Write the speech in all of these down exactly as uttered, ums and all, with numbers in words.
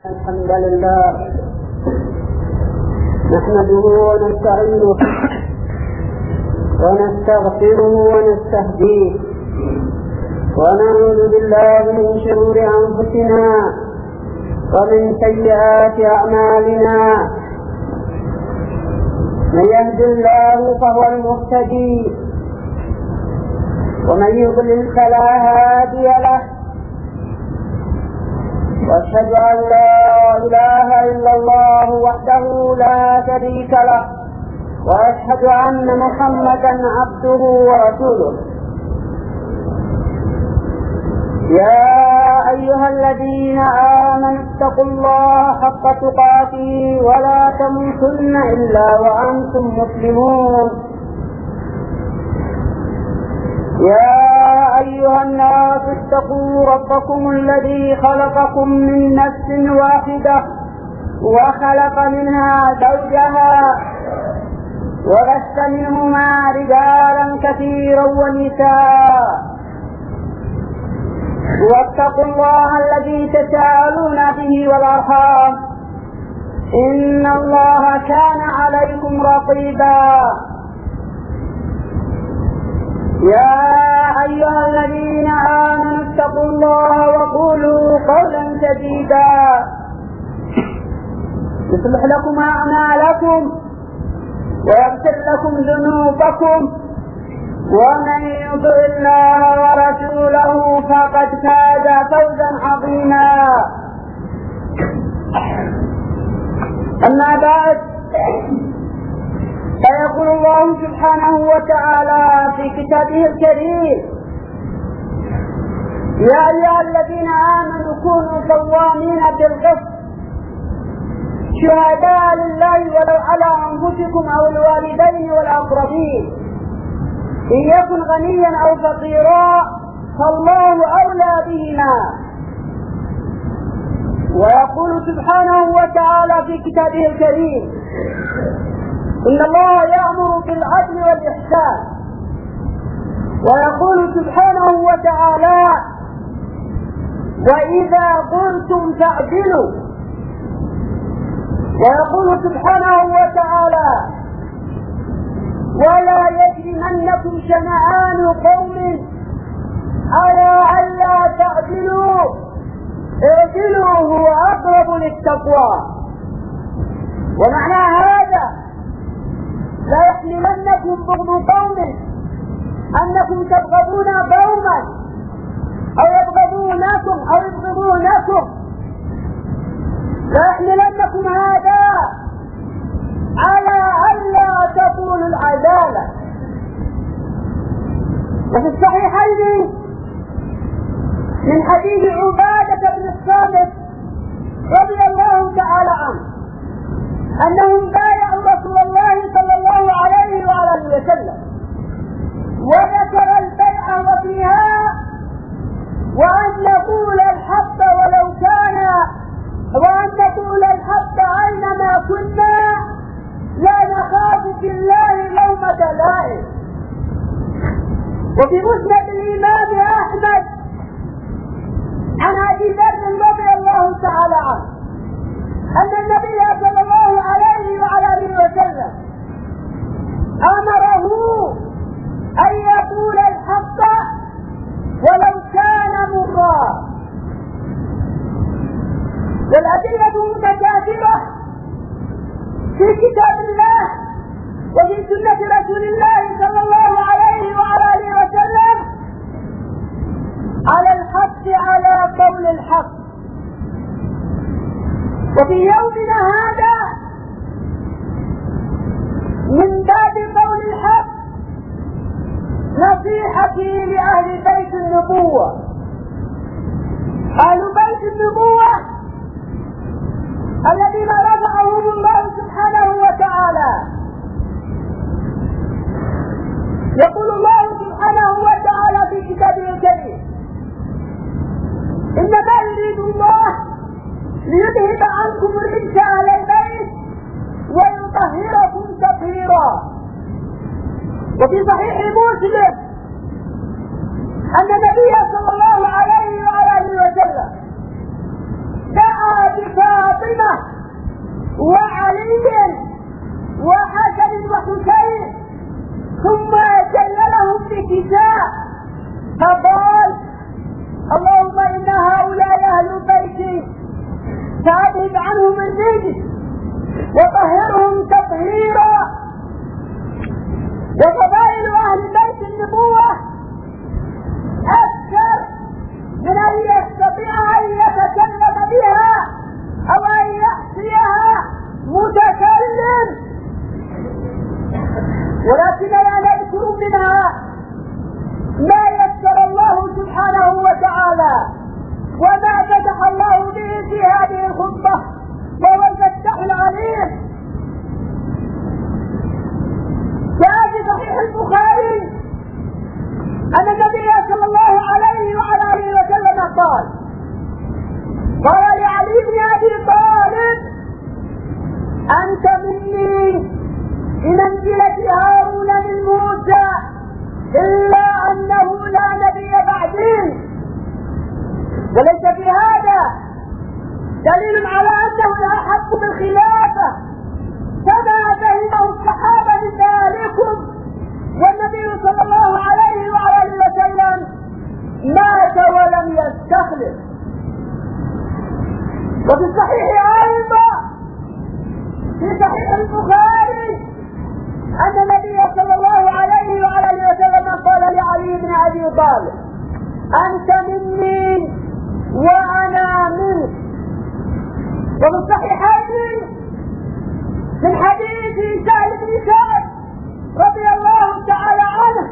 الحمد لله نحمده ونستعينه ونستغفره ونستهديه ونعوذ بالله من شرور أنفسنا ومن سيئات أعمالنا. من يهد الله فهو المهتدي ومن يضلل فلا هادي له، واشهد ان لا اله الا الله وحده لا شريك له، واشهد ان محمدا عبده ورسوله. يا ايها الذين امنوا اتقوا الله حق تقاته ولا تموتن الا وانتم مسلمون. يا أيها الناس اتقوا ربكم الذي خلقكم من نفس واحدة وخلق منها زوجها وبث منهما رجالا كثيرا ونساء، واتقوا الله الذي تساءلون به والأرحام إن الله كان عليكم رقيبا. يا أيها الذين آمنوا اتقوا الله وقولوا قولا سديدا يصلح لكم أعمالكم ويغفر لكم ذنوبكم، ومن يطع الله ورسوله فقد فاز فوزا عظيما. أما بعد، فيقول الله سبحانه وتعالى في كتابه الكريم: يا أيها الذين آمنوا كونوا قوامين بالقسط شهداء لله ولو على أنفسكم أو الوالدين والأقربين، إن يكن غنيا أو فقيرا فالله أولى بهما. ويقول سبحانه وتعالى في كتابه الكريم: إن الله يأمر بالعدل والإحسان. ويقول سبحانه وتعالى: وإذا قلتم فاعدلوا. ويقول سبحانه وتعالى: ولا يجرمنكم شنآن قوم على ألا تعدلوا اعدلوا هو أقرب للتقوى. ومعنى هذا: لا يحملنكم بغض قوم أنكم تبغضون قوما أو يبغضونكم أو يبغضونكم، لا يحملنكم هذا على ألا تقولوا العدالة. وفي الصحيحين من حديث عبادة بن الصامت رضي الله تعالى عنه أنهم بايعوا رسول الله صلى الله عليه وآله وسلم، وذكر البيع وفيها وأن نقول الحق ولو كان وأن نقول الحق أينما كنا لا نخاف في الله لومة لائم. وفي مسند الإمام أحمد عن أبي ذر رضي الله تعالى عنه أن النبي صلى الله عليه وعلى آله وسلم أمره أن يقول الحق ولو كان مرا. والأدلة متكاثرة في كتاب الله وفي سنة رسول الله صلى الله عليه وعلى آله وسلم على الحق على قول الحق. وفي يومنا هذا من باب قول الحق نصيحتي لأهل بيت النبوة. أهل بيت النبوة الذين رفعهم الله سبحانه وتعالى. يقول الله سبحانه وتعالى في كتابه الكريم: إنما يريد الله ليذهب عنكم الرجس أهل البيت ويطهركم تطهيرا. وفي صحيح مسلم أن النبي صلى الله عليه وآله وسلم دعا بفاعل علي وحسن وحسين، ثم جللهم بكتاب فقال: اللهم إن هؤلاء أهل بيتي فأذهب عنهم الرجس وطهرهم تطهيرا. وفضائل أهل بيت النبوة أكثر من أن يستطيع أن يتكلم بها أو أن يحصيها متكلم، ولكننا نذكر منها ما يسر الله سبحانه وتعالى وما فتح الله به في هذه الخطبة، وهو الفتاح العليم. جاء في صحيح البخاري أن النبي صلى الله عليه وعلى آله وسلم قال: قال لعلي بن أبي طالب: أنت مني بمنزلة هارون من موسى، إلا أنه لا نبي بعدي. وليس في هذا دليل على أنه الأحق بالخلافة كما فهمه الصحابة من ذلكم، والنبي صلى الله عليه وآله وسلم مات ولم يستخلف. وفي الصحيح أيضا في صحيح البخاري أن النبي صلى الله عليه وآله وسلم قال لعلي بن أبي طالب: أنت مني وأنا منك. وفي الصحيحين من حديث سهل بن سعد رضي الله تعالى عنه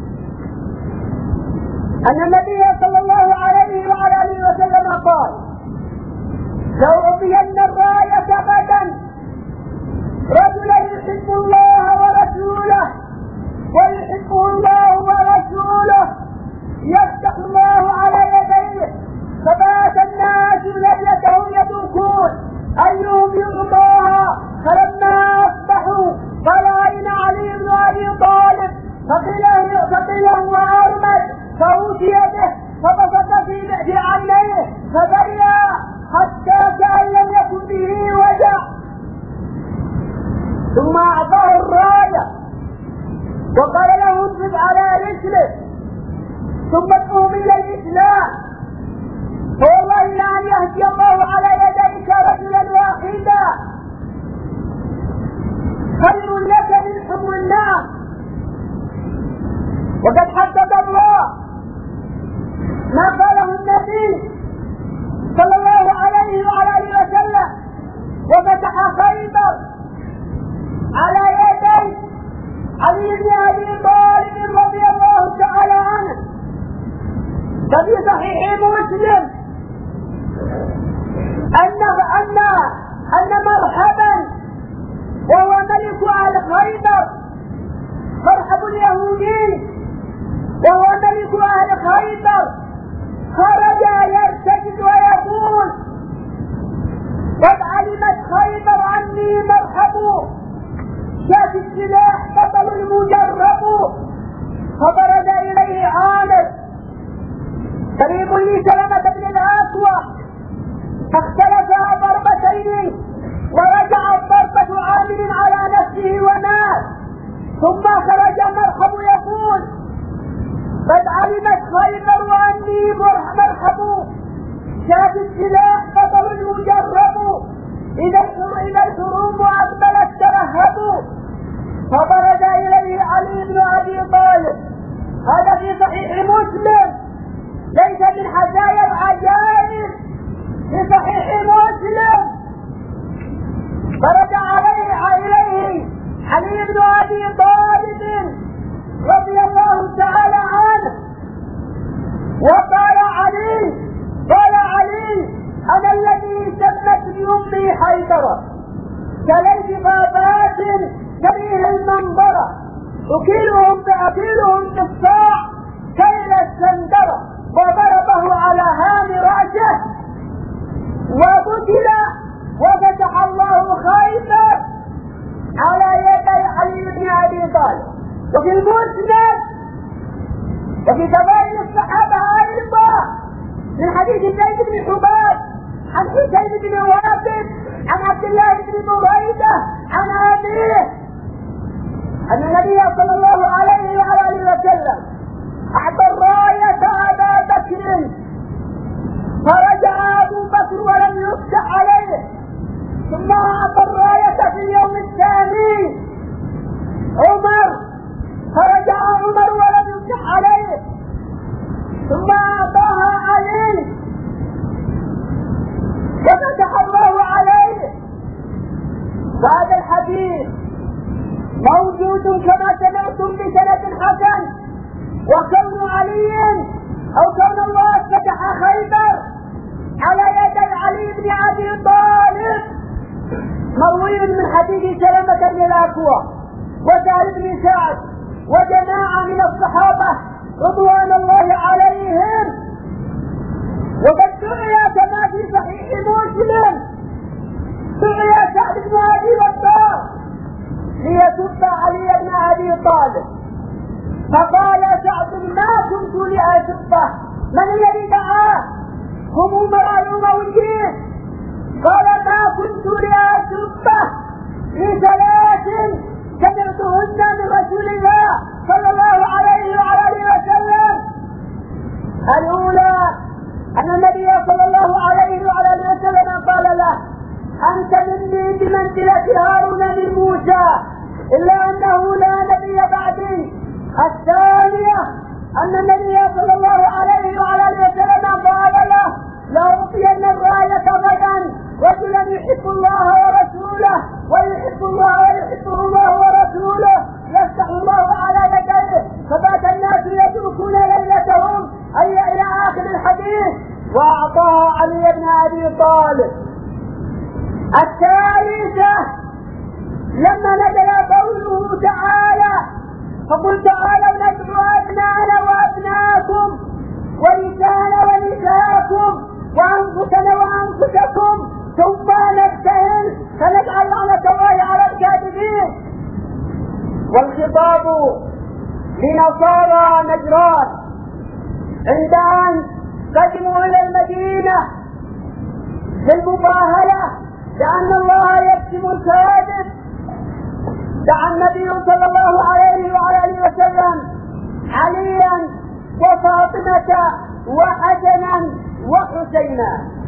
أن النبي صلى الله عليه وعلى آله وسلم قال: لو أعطين الراية غدا رجلا يحب الله ورسوله ويحبه الله ورسوله يفتح الله على يديه، فبات الناس ليلتهم يدركون أيهم يعطاها، فلما أصبحوا قال: أين علي بن أبي طالب؟ فقيل هو أرمد، فأوتي به فبسط في عينيه فبرأ حتى كأن لم يكن به وجع، ثم أعطاه الراية وقال له: انصب على رسله ثم ادعوهم إلى الإسلام، فوالله لأن يهدي الله على يديك رجلا واحدا خير لك من حمر النعم. وقد حدد الله ما قاله النبي صلى الله عليه وعلى آله وسلم وفتح خيبر على يدي علي بن أبي طالب رضي الله تعالى عنه. ففي صحيح مسلم أن أن أن مرحبا وهو ملك أهل خيبر، مرحب اليهودي وهو ملك أهل خيبر، خرج يرتجد ويقول: قد علمت خيبر عني مرحب، شاف السلاح بطل المجرب. فبرز إليه عامر قريب لسلمة بن الأكوع، فاختلفا ضربتين ورجع ضربة عامر على نفسه ومات. ثم خرج مرحب يقول: قد علمت خيبر وأني مرحب، شاف السلاح بطل المجرب، إذا الحروب أقبلت ترهبوا. فبرز إليه علي بن أبي طالب. هذا في صحيح مسلم، ليس من حكايا العجائب، في صحيح مسلم. برز عليه إليه علي بن أبي طالب رضي الله تعالى عنه وقال: علي قال علي: أنا الذي سمت بأمي حيدرة كليل غابات كبير المنظرة، أكيلهم بأكيلهم بالصاع كيل السندرة، وضربه على هام رأسه وقتل، وفتح الله خيبر على يدي علي بن أبي طالب. وفي المسند وفي فضائل الصحابة أيضا من حديث زيد بن حباب عن حسين بن واقد عن عبد الله بن بريدة الراية عن أبيه أن النبي صلى الله عليه وآله وسلم أعطى الراية أبا بكر، فرجع أبو بكر ولم يفتح عليه، ثم أعطى الراية في اليوم الثاني عمر، فرجع عمر ولم يفتح عليه، ثم أعطاها علي وفتح الله عليه. وهذا الحديث موجود كما سمعتم بسند حسن. وكون علي أو كون الله فتح خيبر على يدي علي بن أبي طالب مروي من حديث سلمة بن الأكوع وسهل بن سعد وجماعة من الصحابة رضوان الله عليهم. وقد دعي كما في صحيح مسلم، دعي سعد بن أبي وقاص ليسب علي بن أبي طالب، فقال سعد ما كنت لأسبه، من الذي دعاه؟ هم أمراء الأمويين. قال ما كنت لأسبه لثلاث سمعتهن من رسول الله صلى الله عليه وعلى اله وسلم. الاولى ان النبي صلى الله عليه وعلى اله وسلم قال له انت مني بمنزله هارون من موسى الا انه لا نبي بعدي. الثانيه ان النبي صلى الله عليه وعلى اله وسلم قال له لاعطين الرايه غدا رجلا يحب الله ورسوله ويحب الله ويحبه الله ورسوله يفتح الله على يديه فبات الناس يتركون ليلتهم اي الى اخر الحديث. واعطاها علي بن ابي طالب. الثالثه لما نزل قوله تعالى فقل تعالوا ندعو ابناءنا وابناءكم ونساءنا ونساءكم وانفسنا وانفسكم ثم نبتهل فنجعل لعنة الله على الكاذبين. والخطاب لنصارى نجران عند أن قدموا إلى المدينة للمباهلة لأن الله يكتم الكاذب. دعا النبي صلى الله عليه وعلى اله وسلم عليا وفاطمة وحسنا وحسينا.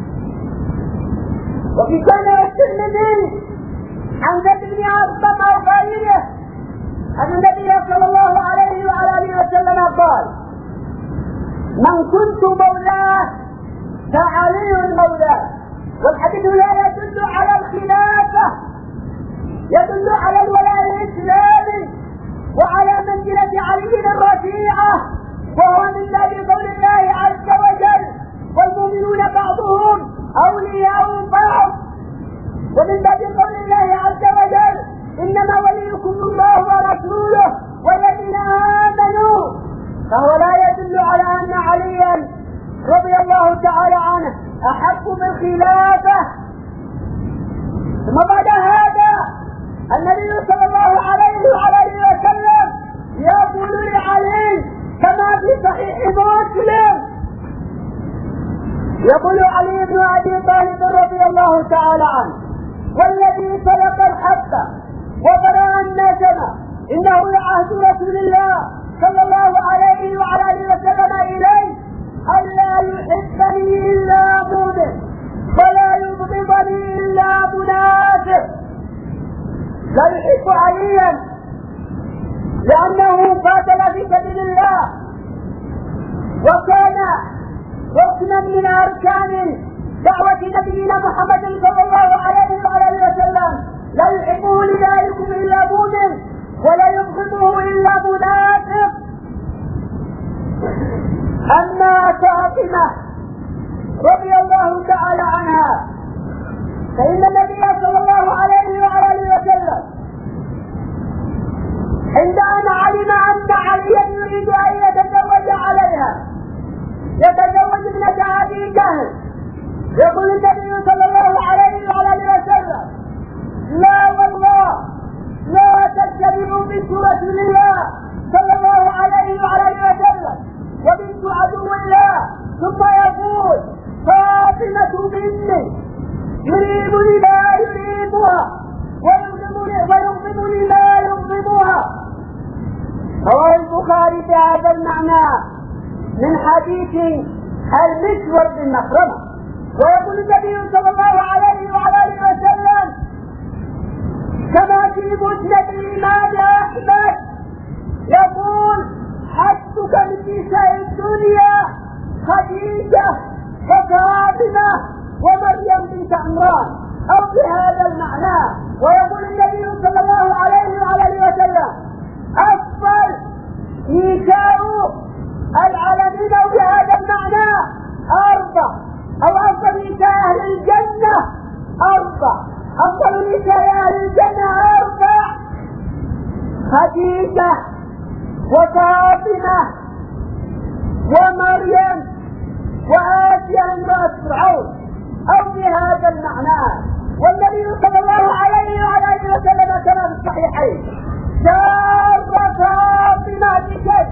وفي سنة الترمذي عن زيد بن أرقم أو غيره أن النبي صلى الله عليه وعلى اله وسلم قال من كنت مولاه فعلي مولاه. والحديث لا يدل على الخلافة، يدل على الولاء الإسلامي وعلى منزلة علي الرفيعة، وهو من باب قول الله عز وجل والمؤمنون بعضهم أولياء بعض، ومن باب قول الله عز وجل إنما وليكم الله ورسوله والذين آمنوا. فهو لا يدل على أن عليا رضي الله تعالى عنه أحق بالخلافة. ثم بعد هذا النبي صلى الله عليه وعلى وسلم يقول لعلي كما في صحيح مسلم، يقول علي بن ابي طالب رضي الله تعالى عنه والذي صدق الحق وبرأ النجم انه لعهد رسول الله صلى الله عليه وعلى اله وسلم اليه الا يحبني الا مؤمن ولا يبغضني الا منافق. لا يحب عليا لانه قاتل في سبيل الله وكان ركنا من اركان دعوة نبينا محمد صلى الله عليه وعلى اله وسلم. لا يحبه لذلكم الا مؤمن ولا يبغضه الا منافق. اما فاطمة رضي الله تعالى عنها فان النبي صلى الله عليه وعلى اله وسلم عند ان علم ان عليا يريد ان يتزوج عليها يتزوج ابنة ابي جهل يقول النبي صلى الله عليه وعلى اله وسلم لا والله لا تتبعوا بنت رسول الله صلى الله عليه وعلى اله وسلم وبنت عدو الله. ثم يقول فاطمة مني يريبني لا يريبها بدون ما يغضبها. رواه البخاري في هذا المعنى من حديث المسور بن مخرمة. ويقول النبي صلى الله عليه وعلى اله وسلم كما في مسند الإمام أحمد يقول: حسبك من نساء الدنيا خديجة وفاطمة ومريم بنت عمران، أو بهذا المعنى. ويقول النبي صلى الله عليه وعلى اله وسلم: أفضل نساء العالمين بهذا المعنى أربع، أو أفضل نساء أهل الجنة أربع، أفضل نساء أهل الجنة أربع: خديجة وفاطمة ومريم وآسيا امرأة فرعون، أو بهذا المعنى. والنبي صلى الله عليه وعلى آله وسلم كما في الصحيحين سار فاطمة بشيء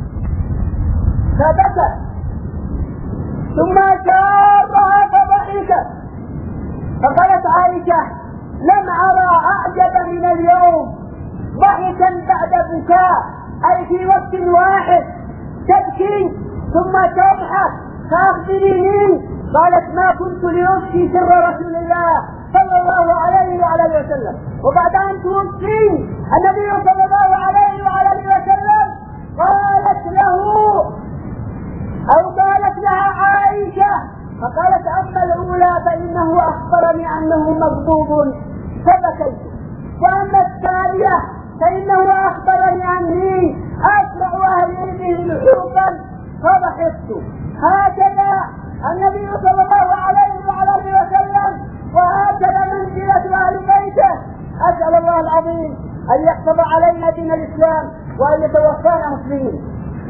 فبكت، ثم سارها فضحكت، فقالت عائشة: لم أرى أعجب من اليوم ضحكا بعد بكاء، أي في وقت واحد تبكي ثم تضحك، فأخبريني. قالت: ما كنت لأفشي سر رسول الله صلى الله عليه وعلى اله وسلم. وبعد أن توفي النبي صلى الله عليه وعلى اله وسلم قالت له أو قالت لها عائشة، فقالت: أما الأولى فإنه أخبرني أنه مغضوب فبكيت، وأما الثانية فإنه أخبرني أني أسرع أهلي به لحوقا فضحكت. هكذا النبي صلى الله عليه وعلى اله وسلم، وهكذا منزلة أهل بيته. أسأل الله العظيم أن يحفظ علينا دين الإسلام وأن يتوفانا مسلمين.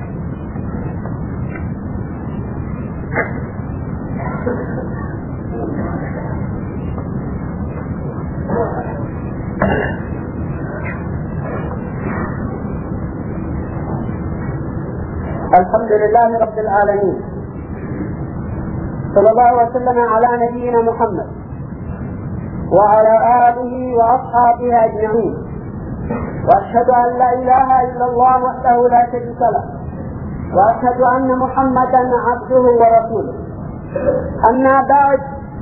الحمد لله رب العالمين، صلى الله وسلم على نبينا محمد وعلى آله وأصحابه أجمعين، وأشهد أن لا إله إلا الله وحده لا شريك له، وأشهد أن محمدا عبده ورسوله. أما بعد،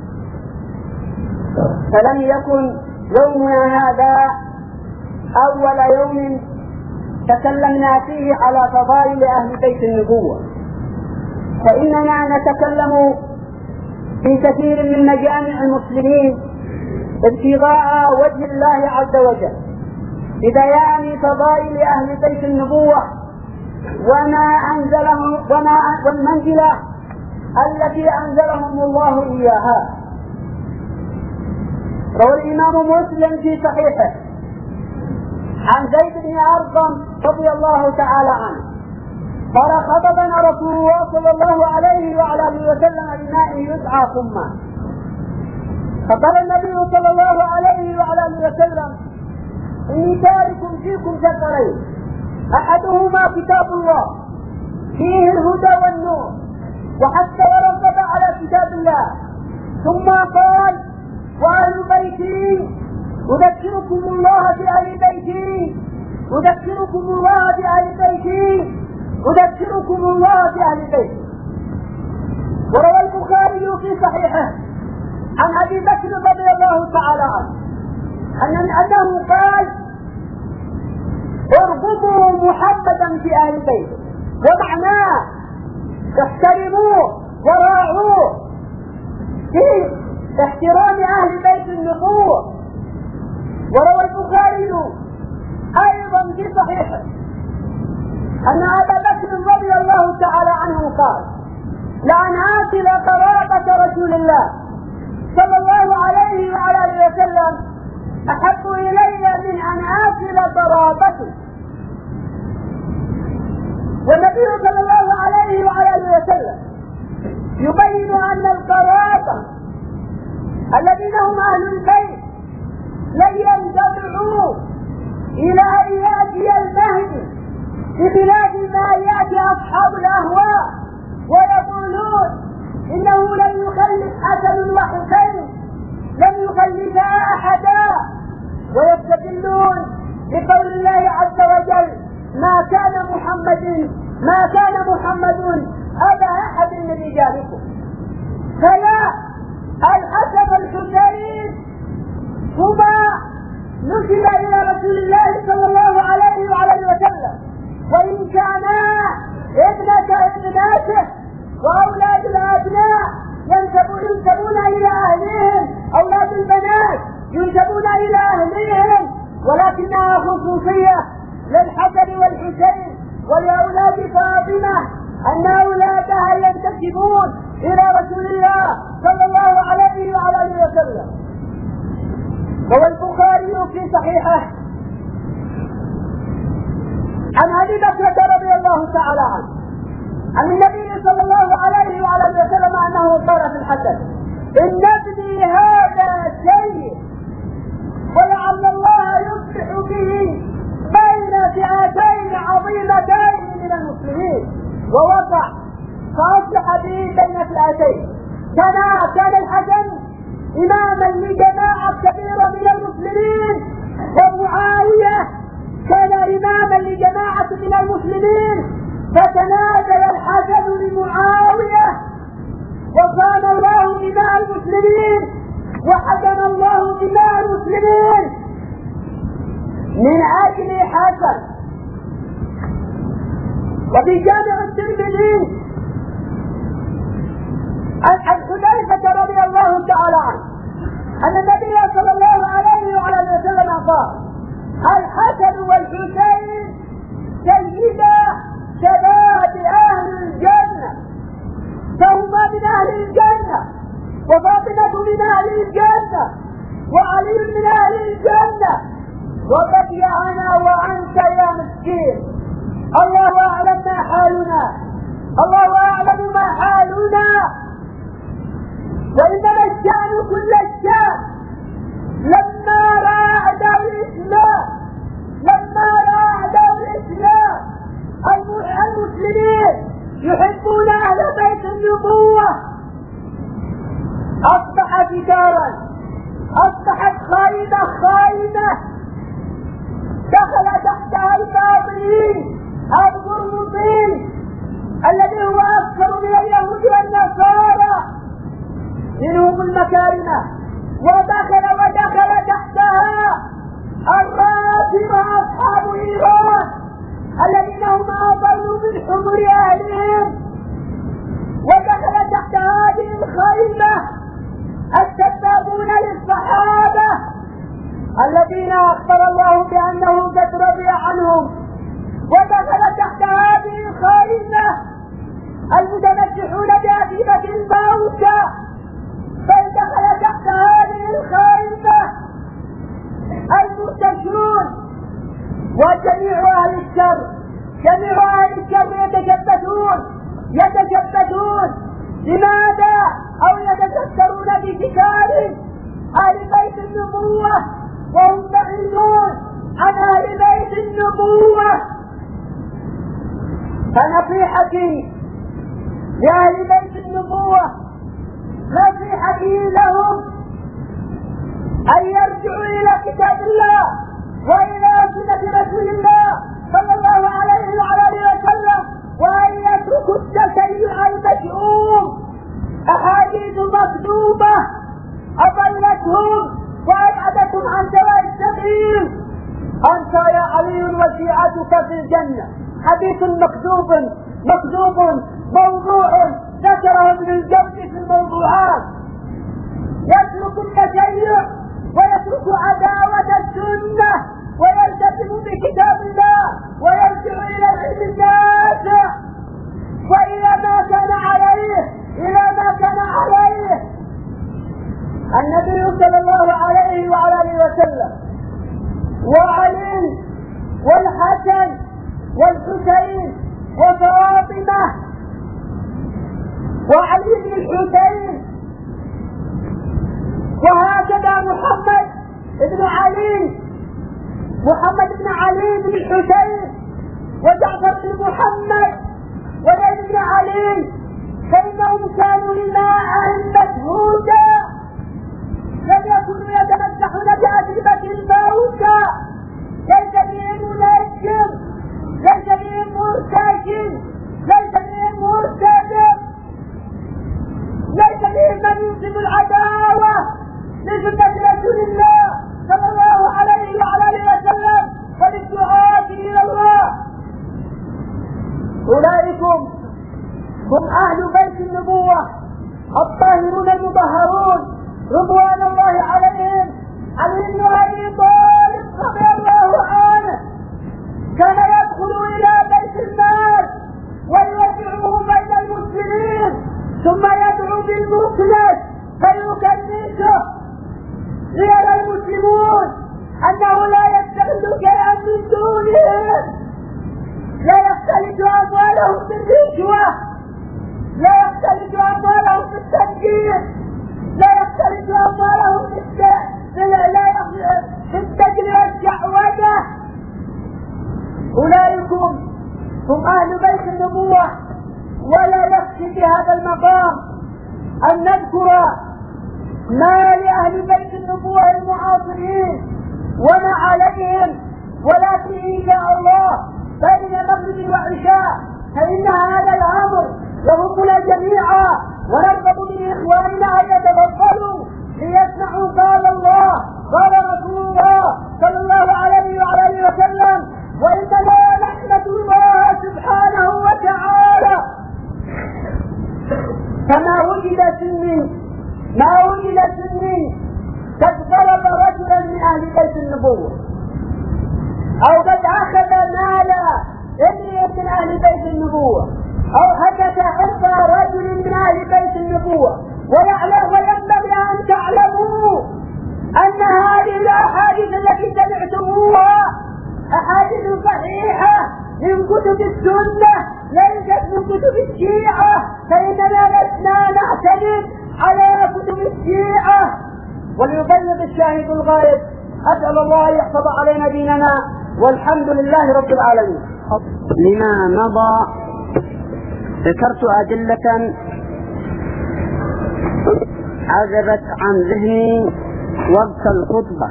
فلم يكن يومنا هذا أول يوم تكلمنا فيه على فضائل أهل بيت النبوة، فإننا نتكلم في كثير من مجامع المسلمين ابتغاء وجه الله عز وجل ببيان فضائل أهل بيت النبوة وما أنزله وما والمنزلة التي أنزلهم الله إياها. روى الإمام مسلم في صحيحه عن زيد بن أرقم رضي الله تعالى عنه قال: خطبنا رسول الله صلى الله عليه وعلى اله وسلم بماء يدعى ثما، فقال النبي صلى الله عليه وعلى اله وسلم: إني تارك فيكم ثقلين، أحدهما كتاب الله فيه الهدى والنور، وحتى ورغب على كتاب الله. ثم قال: وأهل بيتي أذكركم الله بأهل بيتي أذكركم الله بأهل بيتي أذكركم الله بأهل بيتي. وروى البخاري في صحيحه عن أبي بكر رضي الله تعالى عنه أنه قال: ارغبوا محمدا في أهل بيته، ومعناه احترموه وراعوه في احترام أهل بيت النبوة. وروى البخاري أيضا في صحيحه أن أبا بكر رضي الله تعالى عنه قال: لأن آكل قرابة رسول الله صلى الله عليه وعلى آله وسلم أحب إلي من أن آكل قرابته. والنبي صلى الله عليه وعلى آله وسلم يبين أن القرابة الذين هم أهل البيت لن ينجمعوا إلى أن يأتي المهدي بخلاف ما يأتي أصحاب الأهواء ويقولون إنه لن يخلف حسن وحسين، لن يخلفا أحدا، ويستدلون محمد ما كان محمد أبا أحد من رجالكم. فلا، الحسن والحسين هما نسب إلى رسول الله صلى الله عليه وعلى وسلم، وإن كانا ابنة ابناته وأولاد الأبناء ينسبون إلى أهلهم، أولاد البنات ينسبون إلى أهلهم، ولكنها خصوصية للحسن والحسين ولأولاد فاطمة أن أولادها ينتسبون إلى رسول الله صلى الله عليه وعلى وسلم. روى البخاري في صحيحه عن ابي بكر رضي الله تعالى عنه عن النبي صلى الله عليه وعلى وسلم انه قال في الحسن: ان ابني هذا سيء ولعل الله يصلح به بين فئتين عظيمتين من المسلمين، ووقع فاصلح به بين فئتين. كان كان الحسن إماما لجماعة كبيرة من المسلمين، ومعاوية كان إماما لجماعة من المسلمين، فتنازل الحسن لمعاوية وصان الله دماء المسلمين وحكم الله دماء المسلمين من أجل حسن. وفي جامع الترمذي عن حذيفة رضي الله تعالى عنه أن النبي صلى الله عليه وعلى وسلم قال: الحسن والحسين سيدا شباب أهل الجنة، فهما من أهل الجنة، وفاطمة من أهل الجنة، وعلي من أهل الجنة، وبقي أنا وأنت يا مسكين. الله أعلم ما حالنا، الله أعلم ما حالنا. وإنما الشأن كل الشأن لما راى أعداء الإسلام لما راى أعداء الإسلام المسلمين يحبون أهل بيت النبوة أصبح جدارا، أصبحت خائنة خائنة دخل تحتها الباطلين المرمطين الذي هو أكثر من اليهود والنصارى منهم المكارمة، ودخل ودخل تحتها الرافضة أصحاب إيران الذين هم أضلوا من حضور أهلهم، ودخل تحت هذه الخيمة السبابون للصحابة الذين أخبر الله بأنه قد رضي عنهم، ودخل تحت هذه الخيمة المتمسحون بأديبة الموتى، بل دخل تحت هذه الخيمة المرتشون وجميع أهل الشر. جميع أهل الشر يتشبثون يتشبثون لماذا؟ أو يتذكرون بقتال أهل بيت النبوة وهم بعيدون عن أهل بيت النبوة. فنصيحتي لأهل بيت النبوة، نصيحتي لهم أن يرجعوا إلى كتاب الله وإلى سنة رسول الله صلى الله عليه وعلى وسلم، وأن يتركوا التشيع المشؤوم. أحاديث مكذوبة أضلتهم وأبعدتهم عن سواء السبيل. أنت يا علي وشيعتك في الجنة، حديث مكذوب مكذوب موضوع ذكره ابن الجوزي في الموضوعات. يترك التشيع ويترك عداوة السنة ويلتزم بكتاب الله ويرجع إلى العلم النافع وإلى ما كان عليه إلى ما كان عليه النبي صلى الله عليه وعلى وسلم وعلي والحسن والحسين وفاطمة وعلي بن الحسين، وهكذا محمد بن علي محمد بن علي بن الحسين وجعفر بن محمد وزيد بن علي، فإنهم كانوا لماء مشهودا، لم يكونوا يتمسحون بأجوبة الموتى، ليس بهم منجم، ليس بهم مرتد، العداوة لسنة رسول الله صلى الله عليه وعلى آله وسلم وللدعاة إلى الله. أولئكم هم أهل بيت النبوة الطاهرون المطهرون رضوان الله عليهم. علي بن أبي طالب رضي الله عنه كان يدخل إلى بيت المال ويوزعه بين المسلمين ثم يدعو بالمخلص فيكنسه ليرى المسلمون أنه لا يستغل شيئا من دونهم، لا يختلط أموالهم بالرشوة، لا يختلط أموالهم بالتنجيل، لا يختلط أموالهم بالتجري والشعوذة. أولئكم هم أهل بيت النبوة. ولا يكفي في هذا المقام أن نذكر ما لأهل بيت النبوة المعاصرين وما عليهم، ولكن إن شاء الله بين المغرب والعشاء فإن هذا الأمر يهمنا جميعا، ونرغب من إخواننا أن يتفضلوا ليسمعوا قال الله قال رسول الله صلى الله عليه وعلى آله وسلم. وإننا نحمد الله سبحانه وتعالى فما وجد سن ما وجد سن قد ضرب رجلا من أهل بيت النبوة أو قد أخذ مالا ابن من أهل بيت النبوة أو هتك عرض رجل من أهل بيت النبوة. ويعلم وينبغي أن تعلموا أن هذه الأحاديث التي سمعتموها أحاديث صحيحة من كتب السنة ليست من كتب الشيعة، فإننا لسنا نعتمد على كتب الشيعة. وليبلغ الشاهد الغائب. أسأل الله أن يحفظ علينا ديننا والحمد لله رب العالمين. لما مضى ذكرت أدلة عزبت عن ذهني وقت الخطبة،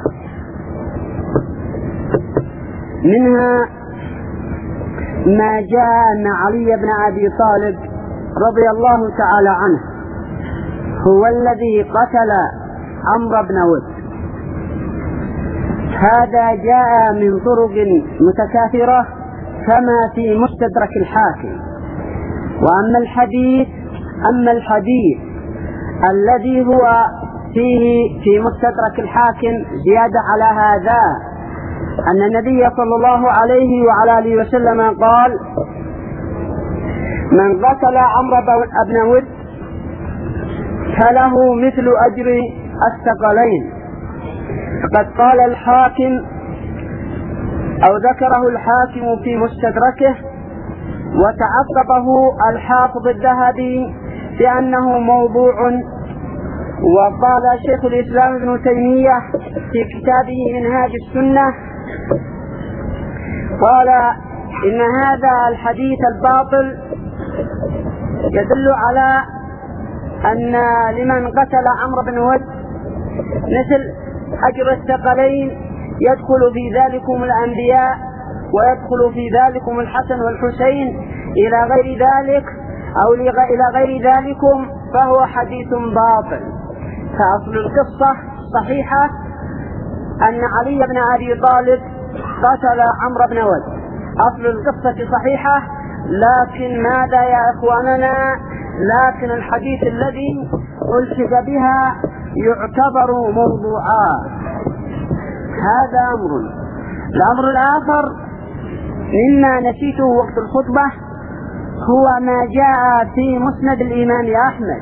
منها ما جاء أن علي بن أبي طالب رضي الله تعالى عنه هو الذي قتل عمرو بن ود. هذا جاء من طرق متكاثرة كما في مستدرك الحاكم. وأما الحديث أما الحديث الذي هو فيه في مستدرك الحاكم زيادة على هذا أن النبي صلى الله عليه وعلى آله وسلم قال: من قتل عمرو بن ود فله مثل أجر الثقلين. فقد قال الحاكم أو ذكره الحاكم في مستدركه، وتعقبه الحافظ الذهبي بأنه موضوع. وقال شيخ الإسلام ابن تيمية في كتابه منهاج السنة قال إن هذا الحديث الباطل يدل على أن لمن قتل عمرو بن ود مثل أجر الثقلين، يدخل في ذلكم الأنبياء ويدخل في ذلكم الحسن والحسين إلى غير ذلك أو إلى غير ذلكم، فهو حديث باطل. فأصل القصة صحيحة أن علي بن أبي طالب قتل عمرو بن ود، أصل القصة صحيحة. لكن ماذا يا إخواننا؟ لكن الحديث الذي ألحق بها يعتبر موضوعا. هذا أمر. الأمر الآخر مما نسيته وقت الخطبة هو ما جاء في مسند الإمام أحمد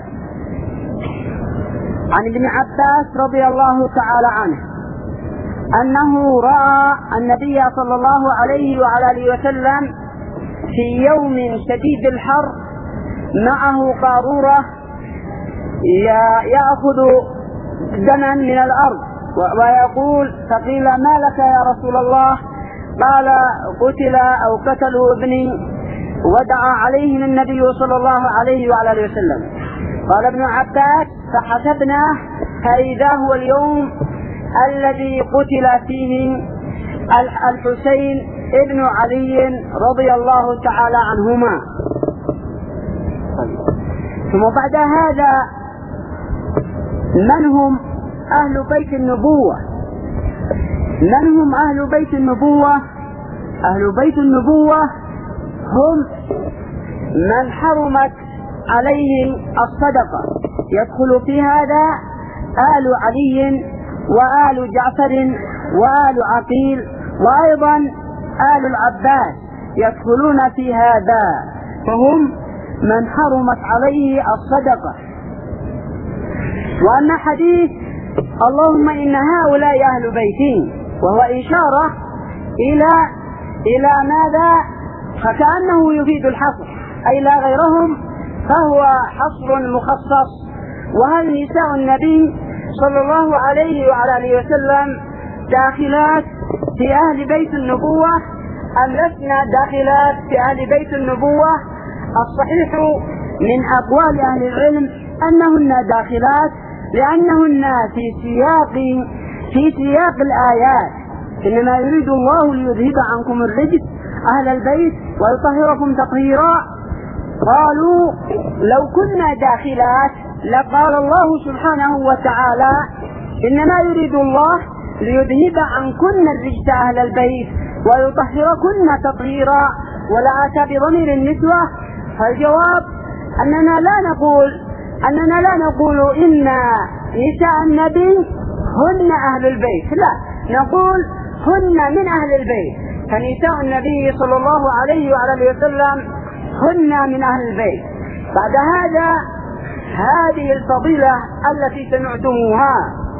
عن ابن عباس رضي الله تعالى عنه أنه رأى النبي صلى الله عليه وعلى آله وسلم في يوم شديد الحر معه قارورة يأخذ دما من الأرض ويقول: فقيل: ما لك يا رسول الله؟ قال: قتل أو قتلوا ابني. ودعا عليهم النبي صلى الله عليه وعلى آله وسلم. قال ابن عباس: فحسبناه فإذا هو اليوم الذي قتل فيه الحسين ابن علي رضي الله تعالى عنهما. ثم بعد هذا من هم أهل بيت النبوة؟ من هم أهل بيت النبوة؟ أهل بيت النبوة هم من حرمت عليهم الصدقة، يدخل في هذا آل علي وآل جعفر وآل عقيل وأيضا آل العباس يدخلون في هذا، فهم من حرمت عليه الصدقة. وأما حديث اللهم إن هؤلاء أهل بيتي وهو إشارة إلى إلى ماذا؟ فكأنه يفيد الحصر، أي لا غيرهم، فهو حصر مخصص. وهل نساء النبي صلى الله عليه وعلى آله وسلم داخلات في أهل بيت النبوة أم لسنا داخلات في أهل بيت النبوة؟ الصحيح من أقوال أهل العلم أنهن داخلات، لأنهن في سياق في سياق الآيات إنما يريد الله ليذهب عنكم الرجس أهل البيت ويطهركم تطهيرا. قالوا لو كنا داخلات لقال الله سبحانه وتعالى إنما يريد الله ليذهب عنكن الرجس أهل البيت ويطهركن تطهيرا، ولا أتى بضمير النسوة. فالجواب أننا لا نقول أننا لا نقول إن نساء النبي هن أهل البيت، لا، نقول هن من أهل البيت، فنساء النبي صلى الله عليه وعلى آله وسلم هن من أهل البيت. بعد هذا هذه الفضيلة التي سمعتموها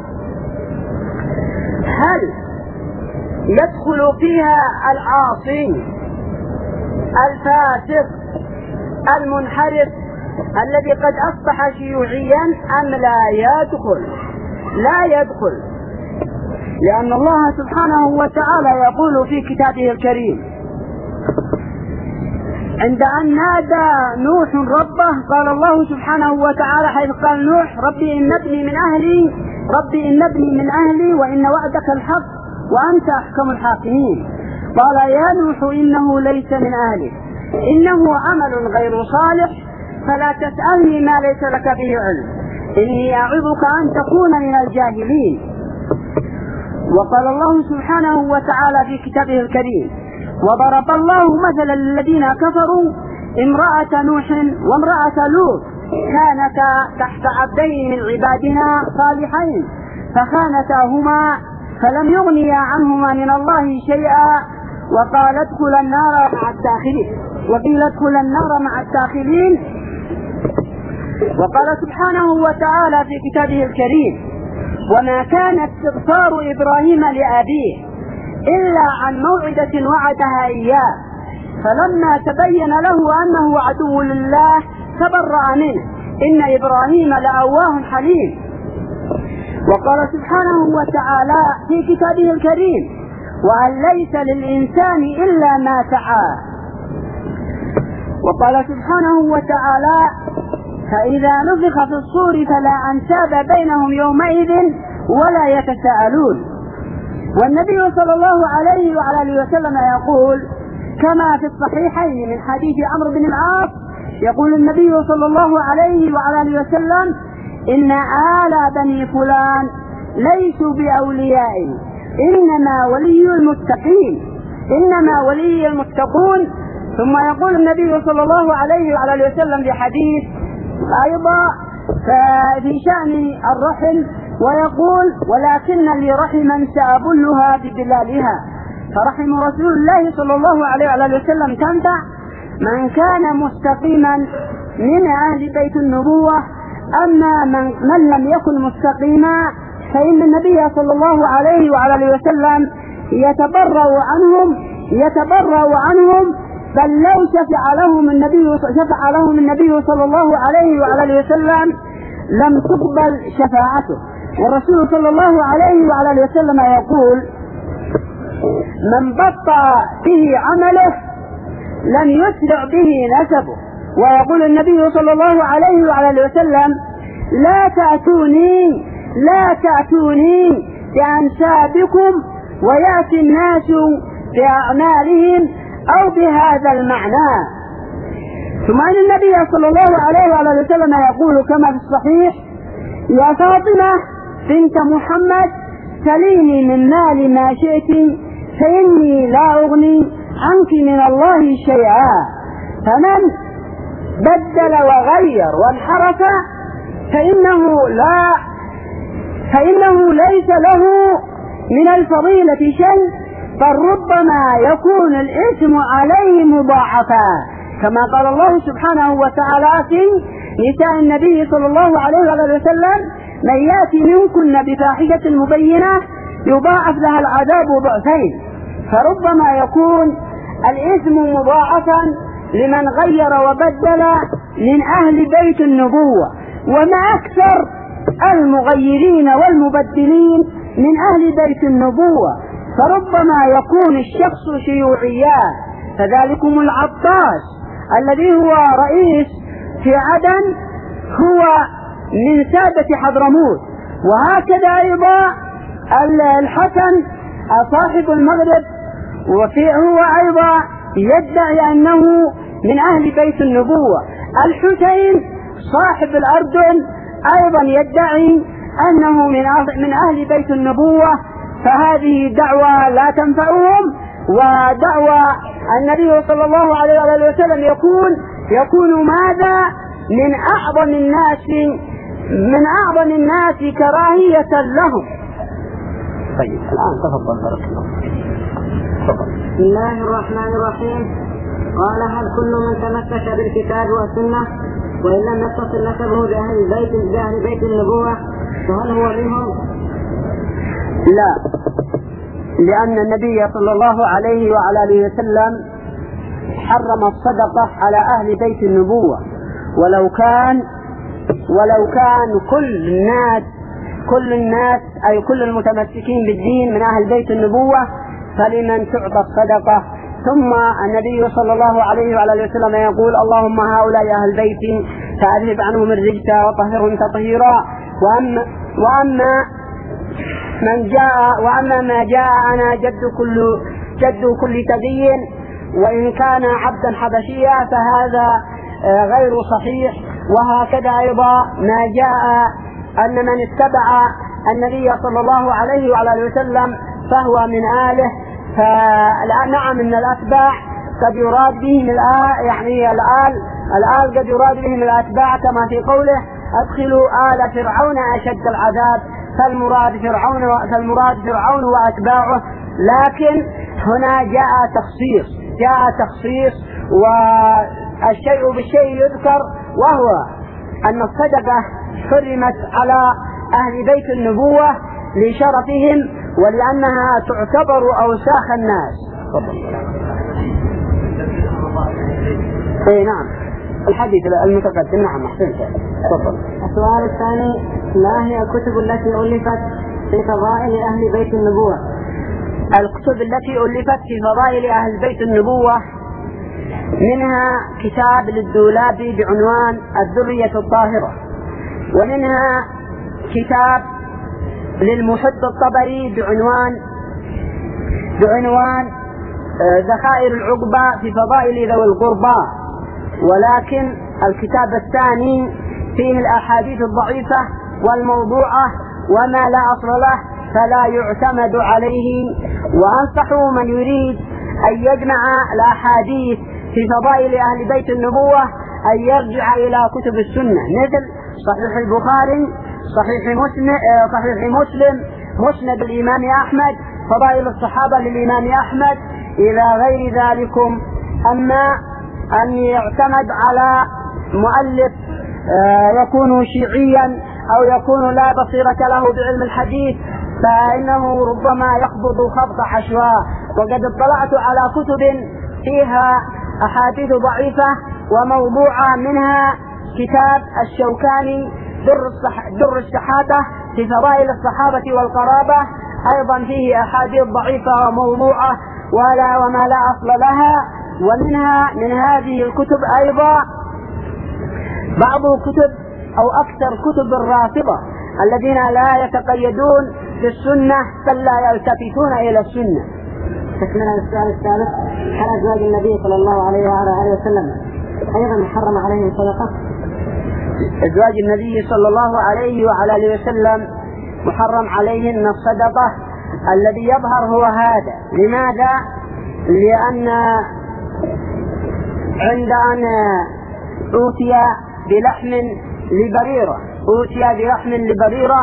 هل يدخل فيها العاصي الفاسق المنحرف الذي قد أصبح شيوعيا أم لا يدخل؟ لا يدخل، لأن الله سبحانه وتعالى يقول في كتابه الكريم عند أن نادى نوح ربه، قال الله سبحانه وتعالى حيث قال نوح ربي إن ابني من أهلي ربي إن ابني من أهلي وإن وعدك الحق وأنت أحكم الحاكمين، قال يا نوح إنه ليس من أهلك إنه عمل غير صالح فلا تسألني ما ليس لك به علم إني أعظك أن تكون من الجاهلين. وقال الله سبحانه وتعالى في كتابه الكريم وضرب الله مثلا للذين كفروا امرأة نوح وامرأة لوط كانتا تحت عبدين من عبادنا صالحين فخانتاهما فلم يغنيا عنهما من الله شيئا وقال ادخلا النار مع الداخلين وقيل ادخلا النار مع الداخلين. وقال سبحانه وتعالى في كتابه الكريم وما كان استغفار إبراهيم لأبيه إلا عن موعدة وعدها إياه فلما تبين له أنه عدو لله تبرأ منه إن إبراهيم لأواه حليم. وقال سبحانه وتعالى في كتابه الكريم وأن ليس للإنسان إلا ما سعى. وقال سبحانه وتعالى فإذا نفخ في الصور فلا أنساب بينهم يومئذ ولا يتساءلون. والنبي صلى الله عليه وعلى آله وسلم يقول كما في الصحيحين من حديث عمرو بن العاص يقول النبي صلى الله عليه وعلى آله وسلم إن آل بني فلان ليسوا بأولياء إنما ولي المتقين إنما ولي المتقون. ثم يقول النبي صلى الله عليه وعلى آله وسلم في حديث أيضا في شأن الرحم ويقول ولكن لي رحما سأبلها بدلالها فرحم رسول الله صلى الله عليه وعلى وسلم تنفع من كان مستقيما من أهل بيت النبوة. أما من, من لم يكن مستقيما فإن النبي صلى الله عليه وعلى وسلم يتبرأ عنهم يتبرأ عنهم بل لو شفع لهم النبي شفع لهم النبي صلى الله عليه وعلى وسلم لم تقبل شفاعته. والرسول صلى الله عليه وعلى وسلم يقول من بطأ به عمله لم يسرع به نسبه. ويقول النبي صلى الله عليه وعلى وسلم لا تأتوني لا تأتوني بأنسابكم ويأتي الناس بأعمالهم أو بهذا المعنى. ثم أن النبي صلى الله عليه وعلى وسلم يقول كما في الصحيح يا فاطمة بنت محمد سليني من مال ما شئت فإني لا أغني عنك من الله شيئا. فمن بدل وغير وانحرف فإنه لا فإنه ليس له من الفضيلة شيء، بل ربما يكون الإثم عليه مضاعفا، كما قال الله سبحانه وتعالى في نساء النبي صلى الله عليه وسلم: من يأتي منكن بفاحشة مبينة يضاعف لها العذاب ضعفين. فربما يكون الإثم مضاعفا لمن غير وبدل من أهل بيت النبوة، وما أكثر المغيرين والمبدلين من أهل بيت النبوة. فربما يكون الشخص شيوعيا، فذلكم العطاس الذي هو رئيس في عدن هو من سادة حضرموت، وهكذا أيضا الحسن صاحب المغرب وفي هو أيضا يدعي أنه من أهل بيت النبوة. الحسين صاحب الأردن أيضا يدعي أنه من أهل بيت النبوة، فهذه دعوة لا تنفعهم. ودعوة النبي صلى الله عليه وسلم يكون يكون ماذا من أعظم الناس من أعظم الناس كراهية لهم. طيب الآن تفضل بارك الله. بسم الله الرحمن الرحيم. قال: هل كل من تمسك بالكتاب والسنة وإن لم يتصل نسبه بأهل البيت بأهل بيت النبوة فهل هو منهم؟ لا، لأن النبي صلى الله عليه وعلى آله وسلم حرم الصدقة على أهل بيت النبوة، ولو كان ولو كان كل الناس كل الناس أي كل المتمسكين بالدين من أهل بيت النبوة فلمن تعطى الصدقة. ثم النبي صلى الله عليه وعلى آله وسلم يقول: اللهم هؤلاء أهل بيتي فأذهب عنهم الرجس وطهرهم تطهيرا. وأما, وأما من جاء وأما ما جاء أنا جد كل جد كل تدي وإن كان عبدا حبشيا فهذا غير صحيح. وهكذا أيضا ما جاء أن من اتبع النبي صلى الله عليه وعلى آله وسلم فهو من آله. فنعم من الأتباع قد يراد بهم الآل يعني الآل الآل قد يراد بهم الأتباع، كما في قوله: أدخلوا آل فرعون أشد العذاب. فالمراد فرعون فالمراد فرعون وأتباعه. لكن هنا جاء تخصيص جاء تخصيص والشيء بالشيء يذكر، وهو أن الصدقة حرمت على أهل بيت النبوة لشرفهم ولأنها تعتبر أوساخ الناس. اي نعم الحديث المتقدم. نعم أحسنت. تفضل. السؤال الثاني: ما هي الكتب التي ألفت في فضائل أهل بيت النبوة؟ الكتب التي ألفت في فضائل أهل بيت النبوة منها كتاب للدولابي بعنوان الذرية الطاهرة، ومنها كتاب للمحب الطبري بعنوان بعنوان ذخائر العقبة في فضائل ذوي القربى. ولكن الكتاب الثاني فيه الأحاديث الضعيفة والموضوعة وما لا أصل له فلا يعتمد عليه. وأنصح من يريد أن يجمع الأحاديث في فضائل أهل بيت النبوة أن يرجع إلى كتب السنة مثل صحيح البخاري، صحيح مسلم، صحيح مسلم، مسند الإمام أحمد، فضائل الصحابة للإمام أحمد إلى غير ذلكم. أما أن يعتمد على مؤلف يكون شيعيا أو يكون لا بصيرة له بعلم الحديث فإنه ربما يخبط خبط عشواء. وقد اطلعت على كتب فيها أحاديث ضعيفة وموضوعة، منها كتاب الشوكاني در الشحاتة في فضائل الصحابة والقرابة، أيضا فيه أحاديث ضعيفة وموضوعة ولا وما لا أصل لها. ومنها من هذه الكتب أيضا بعض كتب أو أكثر كتب الرافضة الذين لا يتقيدون بالسنة بل لا يلتفتون إلى السنة. تكمل السؤال الثالث: هل أزواج النبي صلى الله عليه وعلى آله وسلم أيضا محرم عليهم الصدقة؟ أزواج النبي صلى الله عليه وعلى آله وسلم محرم عليهن الصدقة. الذي يظهر هو هذا. لماذا؟ لأن عند أن أوتي بلحم لبريرة أوتي بلحم لبريرة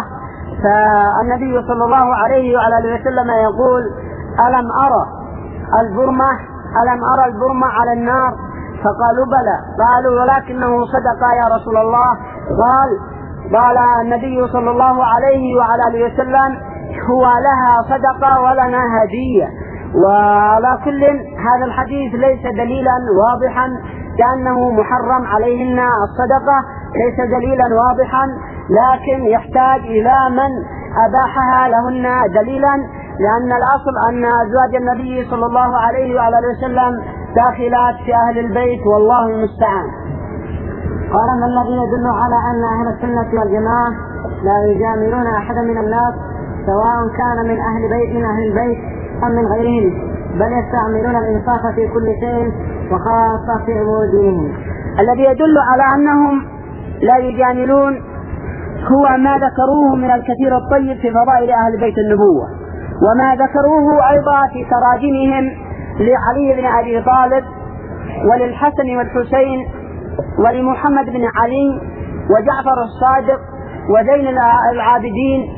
فالنبي صلى الله عليه وعلى آله وسلم يقول: ألم أرى البرمة ألم أرى البرمة على النار؟ فقالوا: بلى. قالوا: ولكنه صدق يا رسول الله. قال قال النبي صلى الله عليه وعلى آله وسلم: هو لها صدقة ولنا هدية. وعلى كل هذا الحديث ليس دليلا واضحا كأنه محرم عليهن الصدقة، ليس دليلا واضحا، لكن يحتاج إلى من أباحها لهن دليلا، لأن الأصل أن أزواج النبي صلى الله عليه وعلى آله وسلم داخلات في أهل البيت، والله المستعان. قال: ما الذي يدل على أن أهل السنة والجماعة لا يجاملون أحدا من الناس سواء كان من أهل بيت من أهل البيت أم من غيرهم، بل يستعملون الإنصاف في كل شيء وخاصة في أمور دينهم؟ الذي يدل على أنهم لا يجاملون هو ما ذكروه من الكثير الطيب في فضائل أهل بيت النبوة، وما ذكروه أيضا في تراجمهم لعلي بن أبي طالب وللحسن والحسين ولمحمد بن علي وجعفر الصادق وزين العابدين،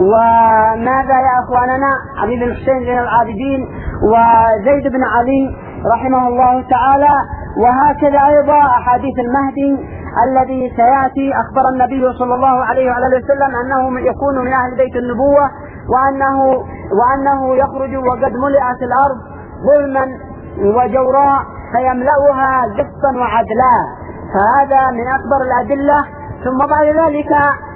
وماذا يا أخواننا علي بن الحسين زين العابدين وزيد بن علي رحمه الله تعالى. وهكذا أيضا أحاديث المهدي الذي سيأتي. أخبر النبي صلى الله عليه وعلى آله وسلم أنه يكون من أهل بيت النبوة، وأنه, وأنه يخرج وقد ملئت الأرض ظلما وجوراء فيملأها قسطا وعدلا، فهذا من أكبر الأدلة. ثم بعد ذلك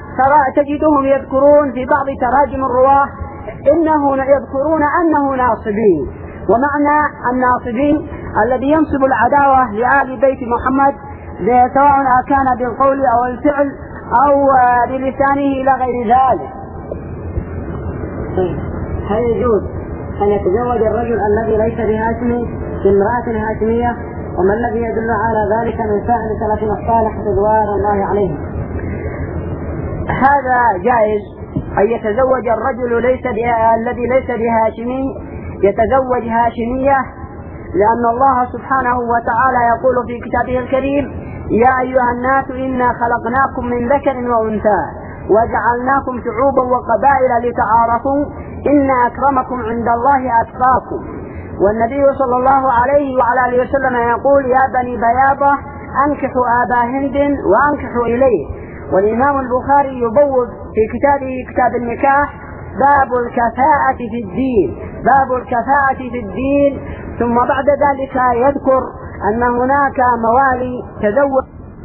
تجدهم يذكرون في بعض تراجم الرواه إنه يذكرون أنه ناصبين، ومعنى الناصبين الذي ينصب العداوة لآل بيت محمد سواء كان بالقول أو الفعل أو بلسانه إلى غير ذلك. هل يجوز أن يتزوج الرجل الذي ليس بهاشمي بامرأة هاشمية؟ وما الذي يدل على ذلك من سائر سلفنا الصالح رضوان الله عليهم؟ هذا جائز أن يتزوج الرجل ليس الذي ليس بهاشمي يتزوج هاشمية، لأن الله سبحانه وتعالى يقول في كتابه الكريم: يا أيها الناس إنا خلقناكم من ذكر وأنثى وجعلناكم شعوبا وقبائل لتعارفوا إن أكرمكم عند الله أتقاكم. والنبي صلى الله عليه وعلى آله وسلم يقول: يا بني بياضة أنكحوا آبا هند وأنكحوا إليه. والإمام البخاري يبوب في كتابه كتاب النكاح: باب الكفاءة في الدين باب الكفاءة في الدين. ثم بعد ذلك يذكر أن هناك موالي تزوج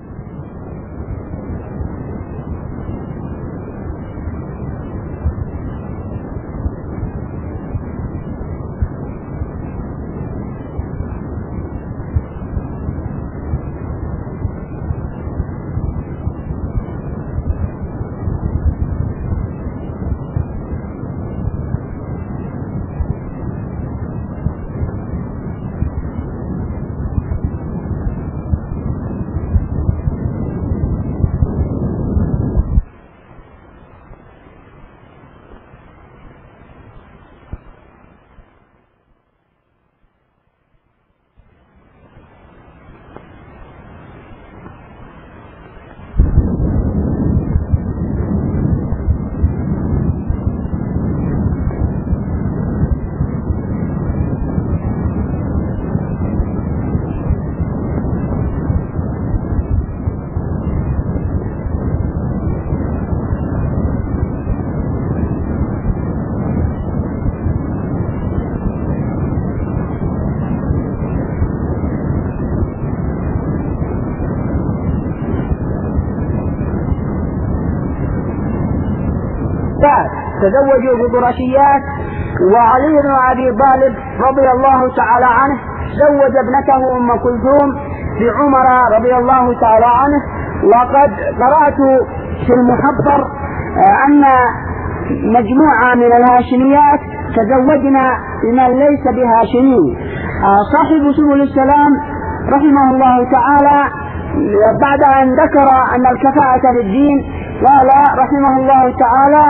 تزوجوا بقرشيات. وعلي بن أبي طالب رضي الله تعالى عنه زوج ابنته أم كلثوم بعمر رضي الله تعالى عنه. وقد قرأت في المحضر أن مجموعة من الهاشميات تزوجنا بمن ليس بهاشمي. صاحب سبل السلام رحمه الله تعالى بعد أن ذكر أن الكفاءة للدين قال رحمه الله تعالى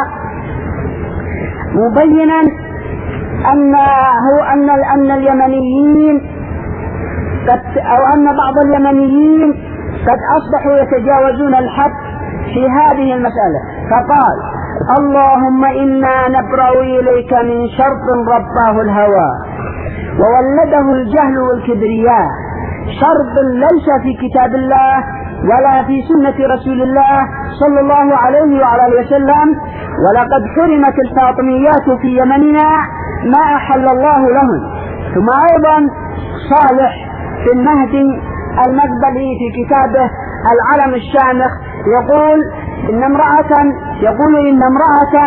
مبينا أن هو أن أن اليمنيين قد أو أن بعض اليمنيين قد أصبحوا يتجاوزون الحد في هذه المسألة، فقال اللهم إنا نبرأ إليك من شر رباه الهوى وولده الجهل والكبرياء، شر ليس في كتاب الله ولا في سنة رسول الله صلى الله عليه وعلى وسلم، ولقد حرمت الفاطميات في يمننا ما أحل الله لهم. ثم أيضا صالح في المهدي المقبلي في كتابه العلم الشامخ يقول إن امرأة يقول إن امرأة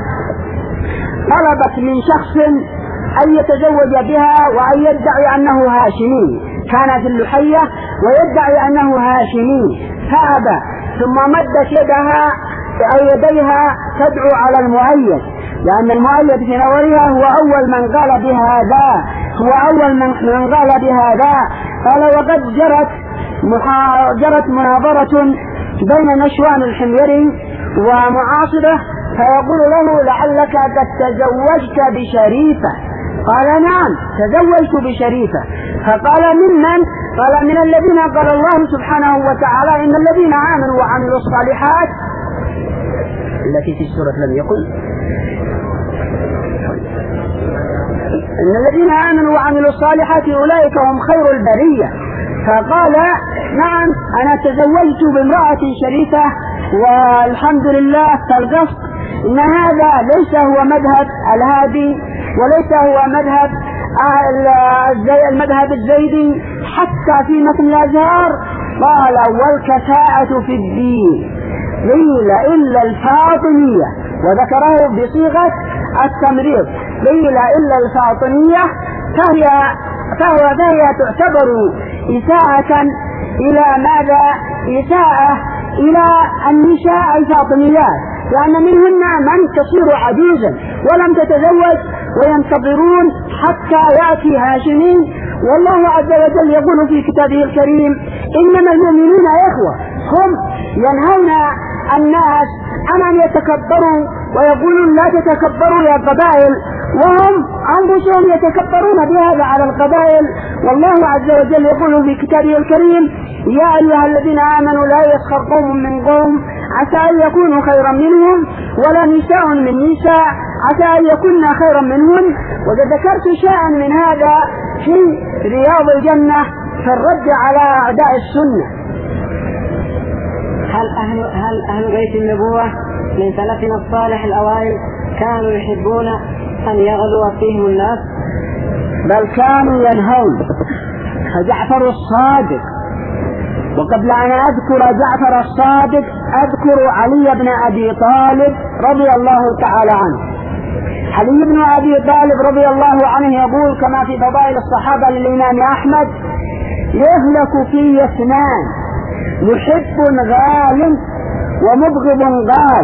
طلبت من شخص أن يتزوج بها وأن يدعي أنه هاشمي، كان في اللحية ويدعي أنه هاشمي فأبى، ثم مدت يدها أو يديها تدعو على المؤيد، لأن المؤيد في نظرها هو أول من قال بهذا هو أول من قال بهذا. قال وقد جرت جرت مناظرة بين نشوان الحميري ومعاصره، فيقول له لعلك قد تزوجت بشريفة، قال نعم تزوجت بشريفة، فقال ممن؟ قال من الذين قال الله سبحانه وتعالى إن الذين آمنوا وعملوا الصالحات التي في السورة لم يقل إن الذين آمنوا وعملوا الصالحات أولئك هم خير البرية، فقال نعم أنا تزوجت بامرأة شريفة والحمد لله. فالقصد إن هذا ليس هو مذهب الهادي وليس هو مذهب المذهب الزيدي، حتى في متن الأزهار قال والكفاءة في الدين قيل إلا الفاطمية، وذكره بصيغة التمريض قيل إلا الفاطمية، فهي فهو فهي تعتبر إساءة إلى ماذا؟ إساءة إلى النساء الفاطميات، لأن منهن من تصير عجوزا ولم تتزوج وينتظرون حتى يأتي هاشمين. والله عز وجل يقول في كتابه الكريم إنما المؤمنون إخوة، هم ينهون الناس عن أن يتكبروا ويقولون لا تتكبروا يا قبائل، وهم أنفسهم يتكبرون بهذا على القبائل. والله عز وجل يقول في كتابه الكريم يا أيها الذين آمنوا لا يسخر قوم من قوم عسى أن يكونوا خيرا منهم ولا نساء من نساء عسى أن يكون خيرا منهم. وقد ذكرت شيئا من هذا في رياض الجنة في الرد على أعداء السنة. هل أهل, هل أهل بيت النبوة من سلفنا الصالح الأوائل كانوا يحبون أن يغلو فيهم الناس؟ بل كانوا ينهون، فجعفر الصادق، وقبل أن أذكر جعفر الصادق أذكر علي بن أبي طالب رضي الله تعالى عنه. علي بن أبي طالب رضي الله عنه يقول كما في فضائل الصحابة للإمام أحمد يهلك في اثنان محب غال ومبغض غال.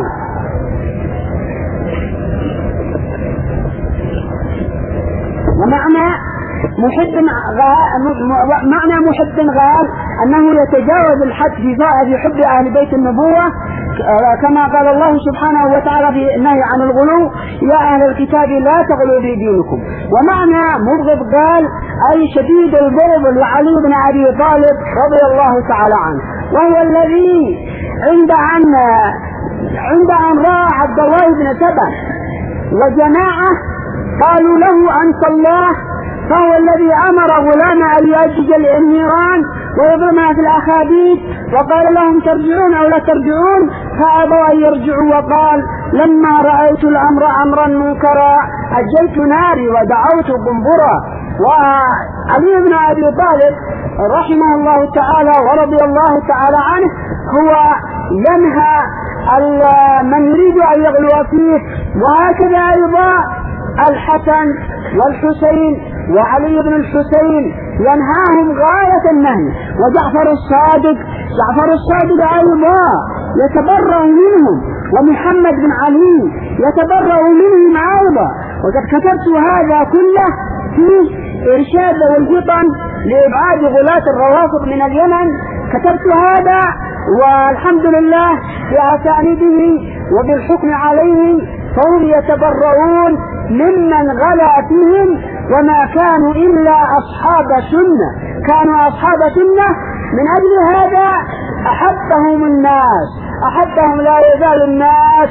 ومعنى محب غال معنى محب غال أنه يتجاوز الحد في حب أهل بيت النبوة، كما قال الله سبحانه وتعالى في النهي عن الغلو يا أهل الكتاب لا تغلوا في دينكم. ومعنى مبغض قال أي شديد البغض لعلي بن أبي طالب رضي الله تعالى عنه، وهو الذي عند أن عند أن رأى عبد الله بن سبأ وجماعة قالوا له أنت الله، فهو الذي أمر غلام أن يأجج النيران ويضرمها في الأخاديد وقال لهم ترجعون أو لا ترجعون، فأبوا أن يرجعوا، وقال لما رأيت الأمر أمرا منكرا أجلت ناري ودعوت قنبرا. وعلي بن أبي طالب رحمه الله تعالى ورضي الله تعالى عنه هو ينهى من يريد أن يغلو فيه، وهكذا أيضا الحسن والحسين وعلي بن الحسين ينهاهم غاية النهي. وجعفر الصادق جعفر الصادق أيضا يتبرأ منهم، ومحمد بن علي يتبرأ منهم أيضا. وقد كتبت هذا كله في إرشاد والفطن لإبعاد غلاة الروافض من اليمن كتبت هذا والحمد لله بأسانيده وبالحكم عليهم، فهم يتبرؤون ممن غلا فيهم وما كانوا إلا أصحاب سنة، كانوا أصحاب سنة. من أجل هذا أحبهم الناس، أحبهم لا يزال الناس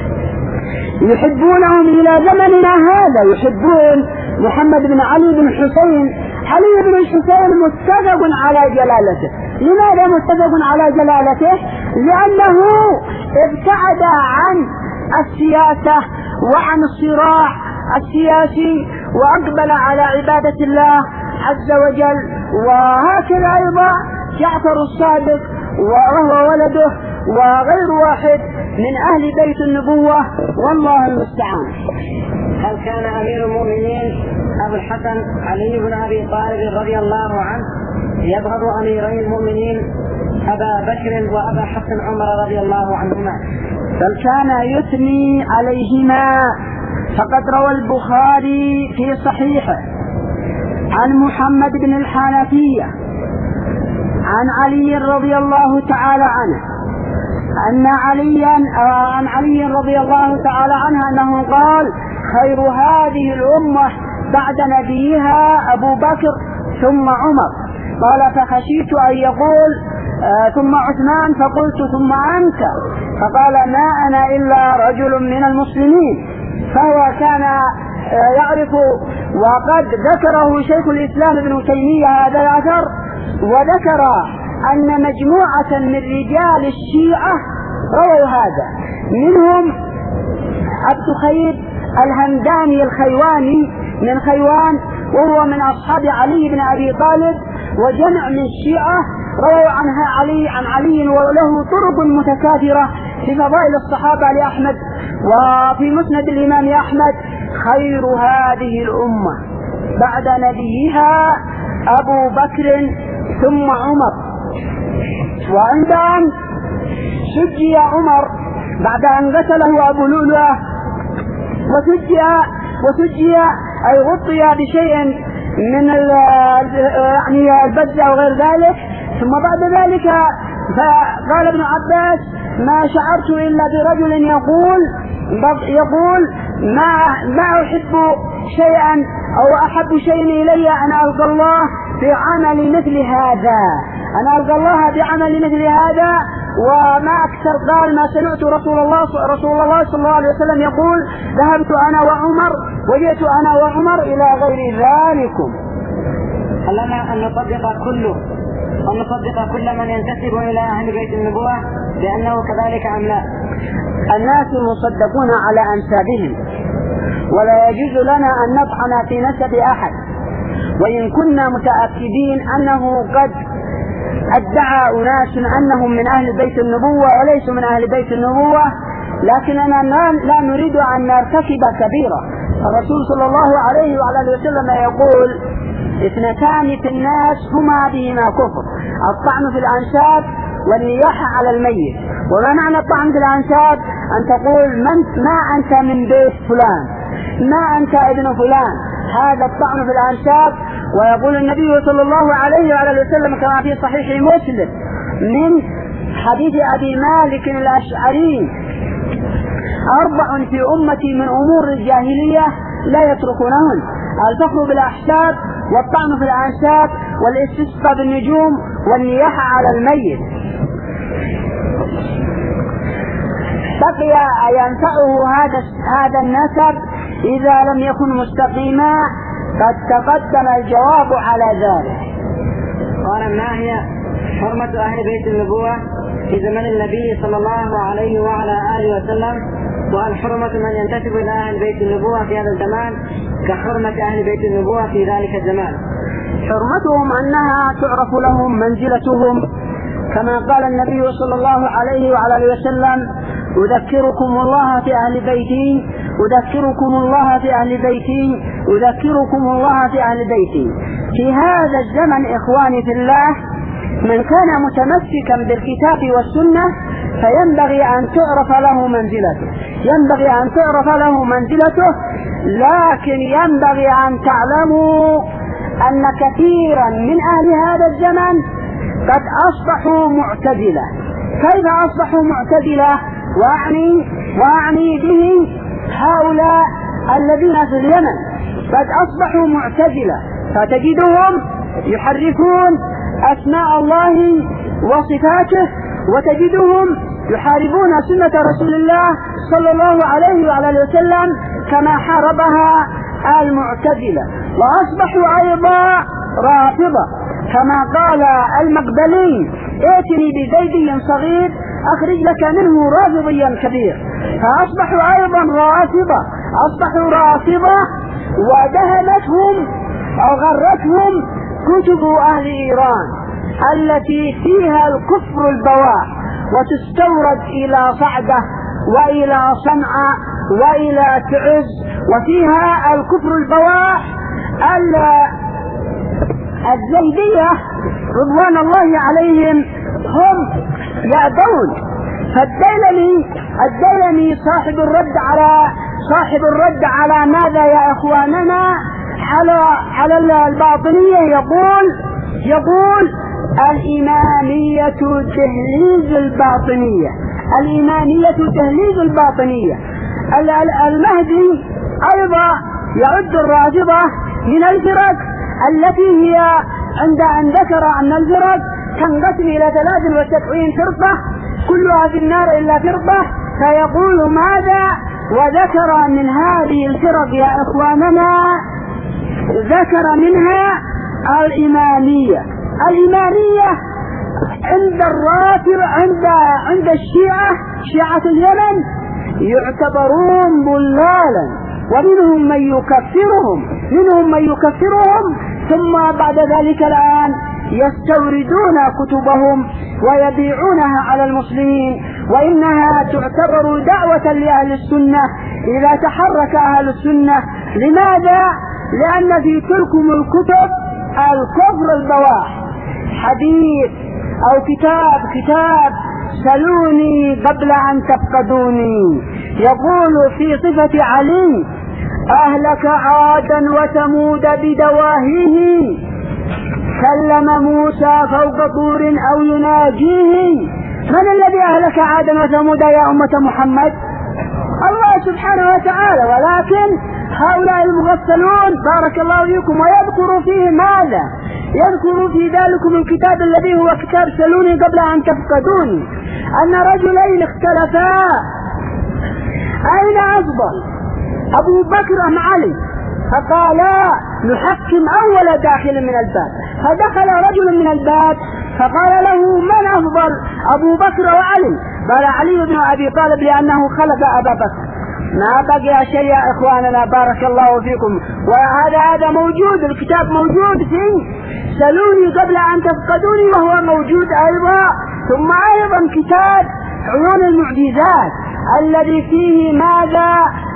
يحبونهم إلى زمننا هذا، يحبون محمد بن علي بن حسين. علي بن الحسين متفق على جلالته. لماذا متفق على جلالته؟ لأنه ابتعد عن السياسة وعن الصراع السياسي وأقبل على عبادة الله عز وجل. وهكذا أيضا جعفر الصادق وهو ولده وغير واحد من أهل بيت النبوة، والله المستعان. هل كان أمير المؤمنين أبو الحسن علي بن أبي طالب رضي الله عنه يبغض أميري المؤمنين أبا بكر وأبا حسن عمر رضي الله عنهما؟ بل كان يثني عليهما، فقد روى البخاري في صحيحه عن محمد بن الحنفية عن علي رضي الله تعالى عنه أن عليا عن علي رضي الله تعالى عنه أنه قال: خير هذه الأمة بعد نبيها أبو بكر ثم عمر. قال: فخشيت أن يقول آه ثم عثمان، فقلت ثم أنت، فقال: ما أنا إلا رجل من المسلمين. فهو كان آه يعرف، وقد ذكره شيخ الإسلام ابن تيمية هذا الأثر، وذكر أن مجموعة من رجال الشيعة رووا هذا، منهم عبد خير الهمداني الخيواني من خيوان، وهو من أصحاب علي بن أبي طالب، وجمع من الشيعة رووا عنها علي عن علي، وله طرق متكاثرة في فضائل الصحابة لأحمد وفي مسند الإمام أحمد: خير هذه الأمة بعد نبيها أبو بكر ثم عمر. وعند أن سجي عمر بعد أن غسله أبو لؤلؤة وسجي وسجي أي غطي بشيء من يعني البزة وغير ذلك، ثم بعد ذلك فقال ابن عباس: ما شعرت إلا برجل يقول يقول ما ما أحب شيئا أو أحب شيء إلي أن ألقى الله بعمل مثل هذا، أنا ألقى الله بعمل مثل هذا. وما أكثر قال: ما سمعت رسول الله رسول الله صلى الله عليه وسلم يقول: ذهبت أنا وعمر وجئت أنا وعمر إلى غير ذلكم. هل لنا أن نصدق كله أن نصدق كل من ينتسب إلى أهل بيت النبوة بأنه كذلك أم لا؟ الناس مصدقون على أنسابهم، ولا يجوز لنا أن نطعن في نسب أحد، وإن كنا متأكدين أنه قد ادعى أناس أنهم من أهل بيت النبوة وليسوا من أهل بيت النبوة، لكننا لا نريد أن نرتكب كبيرة. الرسول صلى الله عليه وعلى وسلم يقول: اثنتان في الناس هما بهما كفر: الطعن في الأنساب والنياحة على الميت. وما معنى الطعن في الأنساب؟ أن تقول من ما أنت من بيت فلان، ما أنت ابن فلان، هذا الطعن في الأنساب. ويقول النبي صلى الله عليه وعلى وسلم كما في صحيح مسلم من حديث أبي مالك الأشعري: أربع في أمتي من أمور الجاهلية لا يتركونهن: الفخر بالأحساب، والطعن في الأنساب، والاستسقاء بالنجوم، والنياحة على الميت. بقي ينفعه هذا هذا النسب إذا لم يكن مستقيما، قد تقدم الجواب على ذلك. قال: ما هي حرمة أهل بيت النبوة في زمن النبي صلى الله عليه وعلى آله وسلم؟ وهل حرمة من ينتسب إلى أهل بيت النبوة في هذا الزمان كحرمة أهل بيت النبوة في ذلك الزمان؟ حرمتهم أنها تعرف لهم منزلتهم، كما قال النبي صلى الله عليه وعلى آله وسلم: أذكركم الله في أهل بيتي، أذكركم الله في أهل بيتي، أذكركم الله في أهل بيتي. في هذا الزمن إخواني في الله، من كان متمسكا بالكتاب والسنة فينبغي أن تعرف له منزلته، ينبغي أن تعرف له منزلته. لكن ينبغي أن تعلموا أن كثيرا من أهل هذا الزمن قد أصبحوا معتدلة. كيف أصبحوا معتدلة؟ وأعني, وأعني به هؤلاء الذين في اليمن قد أصبحوا معتدلة، فتجدهم يحرفون أسماء الله وصفاته، وتجدهم يحاربون سنة رسول الله صلى الله عليه وعلى وسلم كما حاربها المعتدلة. وأصبحوا أيضا رافضة، كما قال المقبلي: ائتني بزيدي صغير أخرج لك منه رافضيا كبير. فأصبحوا أيضا رافضة، أصبحوا رافضة، ودهمتهم أو غرتهم كتب أهل إيران التي فيها الكفر البواح، وتستورد إلى صعدة وإلى صنعاء وإلى تعز، وفيها الكفر البواح. الزيدية رضوان الله عليهم هم يأبون. فالديلمي الديلمي صاحب الرد على صاحب الرد على ماذا يا إخواننا؟ على على الباطنية، يقول يقول الإمامية تهليز الباطنية، الإمامية تهليز الباطنية. المهدي أيضا يعد الرافضة من الفرق التي هي عند أن ذكر أن الفرق تنقسم إلى ثلاث وسبعين فرقة كلها في النار إلا فرقة، فيقول ماذا؟ وذكر من هذه الفرق يا إخواننا، ذكر منها الإمامية. الإمامية عند الرافض عند عند الشيعة شيعة اليمن يعتبرون ضلالا، ومنهم من يكفرهم منهم من يكفرهم ثم بعد ذلك الآن يستوردون كتبهم ويبيعونها على المسلمين، وإنها تعتبر دعوة لأهل السنة إذا تحرك أهل السنة. لماذا؟ لأن في تلكم الكتب الكفر البواح، حديث أو كتاب كتاب سلوني قبل أن تفقدوني، يقول في صفة علي: أهلك عادا وثمود بدواهيه، كلم موسى فوق طور أو يناجيه. من الذي أهلك عادا وثمود يا أمة محمد؟ الله سبحانه وتعالى. ولكن هؤلاء المغفلون بارك الله فيكم ويذكر فيه ماذا؟ يذكر في ذلكم الكتاب الذي هو كتاب سلوني قبل أن تفقدوني أن رجلين اختلفا أين أفضل، أبو بكر أم علي؟ فقالا نحكم أول داخل من الباب. فدخل رجل من الباب فقال له: من أفضل، أبو بكر وعلي؟ قال: علي بن أبي طالب لأنه خلف أبا بكر. ما بقي شيء يا إخواننا بارك الله فيكم. وهذا هذا موجود، الكتاب موجود في سلوني قبل أن تفقدوني، وهو موجود أيضا. ثم أيضا كتاب عيون المعجزات الذي فيه ماذا؟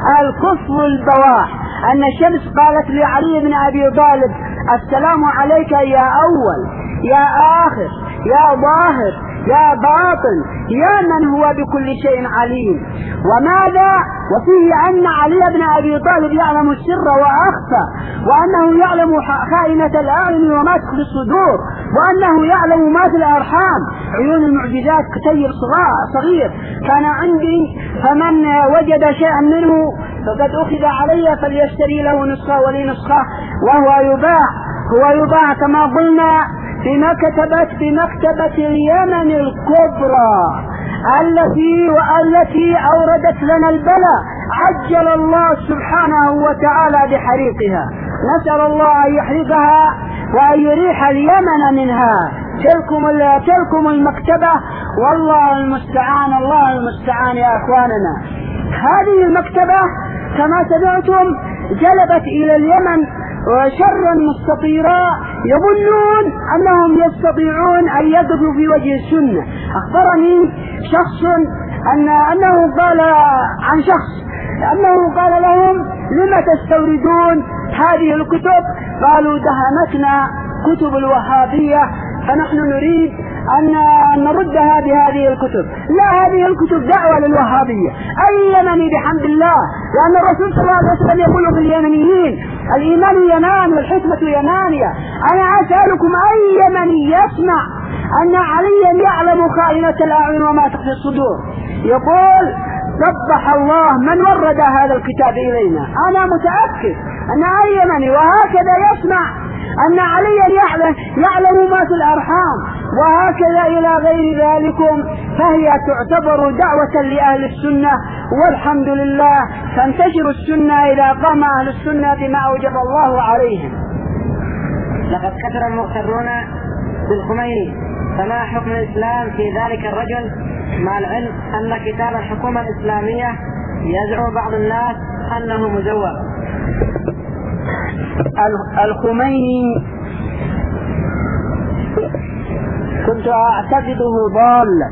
الكفر البواح. أن الشمس قالت لعلي بن أبي طالب: السلام عليك يا أول يا آخر يا ظاهر يا باطن يا من هو بكل شيء عليم. وماذا؟ وفيه أن علي بن أبي طالب يعلم السر وأخفى، وأنه يعلم خائنة الأعين وما تخفي الصدور، وأنه يعلم ما في الأرحام. عيون المعجزات كتيب صغير كان عندي، فمن وجد شيئا منه فقد أخذ علي فليشتري له نسخة ولي نسخة، وهو يباع هو يباع كما قلنا في مكتبة في مكتبة اليمن الكبرى التي والتي أوردت لنا البلاء، عجل الله سبحانه وتعالى بحريقها. نسأل الله أن يحرقها وأن يريح اليمن منها. تلكم تلكم المكتبة، والله المستعان الله المستعان يا أخواننا. هذه المكتبة كما سمعتم جلبت إلى اليمن وشرا مستطيرا يظنون أنهم يستطيعون أن يقفوا في وجه السنة. أخبرني شخص أن أنه قال عن شخص أنه قال لهم: لما تستوردون هذه الكتب؟ قالوا: دهمتنا كتب الوهابية فنحن نريد أن نردها بهذه الكتب. لا، هذه الكتب دعوة للوهابية. أي يمني بحمد الله، لأن الرسول صلى الله عليه وسلم يقول في اليمنيين: الإيمان يمان والحكمة يمانية. أنا أسألكم أي يمني يسمع أن عليا يعلم خائنة الأعين وما تخفي الصدور. يقول قبح الله من ورد هذا الكتاب إلينا. أنا متأكد أن أيمني وهكذا يسمع أن عليا يعلم, يعلم ما في الأرحام وهكذا إلى غير ذلكم، فهي تعتبر دعوة لأهل السنة، والحمد لله تنتشر السنة إذا قام أهل السنة بما أوجب الله عليهم. لقد كثر المغترون بالخميني، فما حكم الإسلام في ذلك الرجل مع العلم أن كتاب الحكومة الإسلامية يزعم بعض الناس أنه مزور؟ الخميني كنت أعتقده ضالا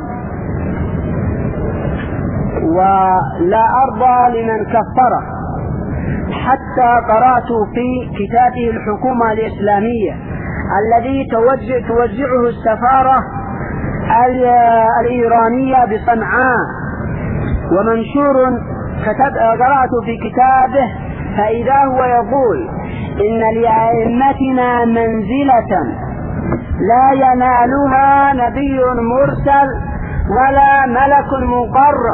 ولا أرضى لمن كفره، حتى قرأت في كتابه الحكومة الإسلامية الذي توجه توزعه السفارة الإيرانية بصنعاء ومنشور، كتب قرأت في كتابه فإذا هو يقول إن لأئمتنا منزلة لا ينالها نبي مرسل ولا ملك مقرب.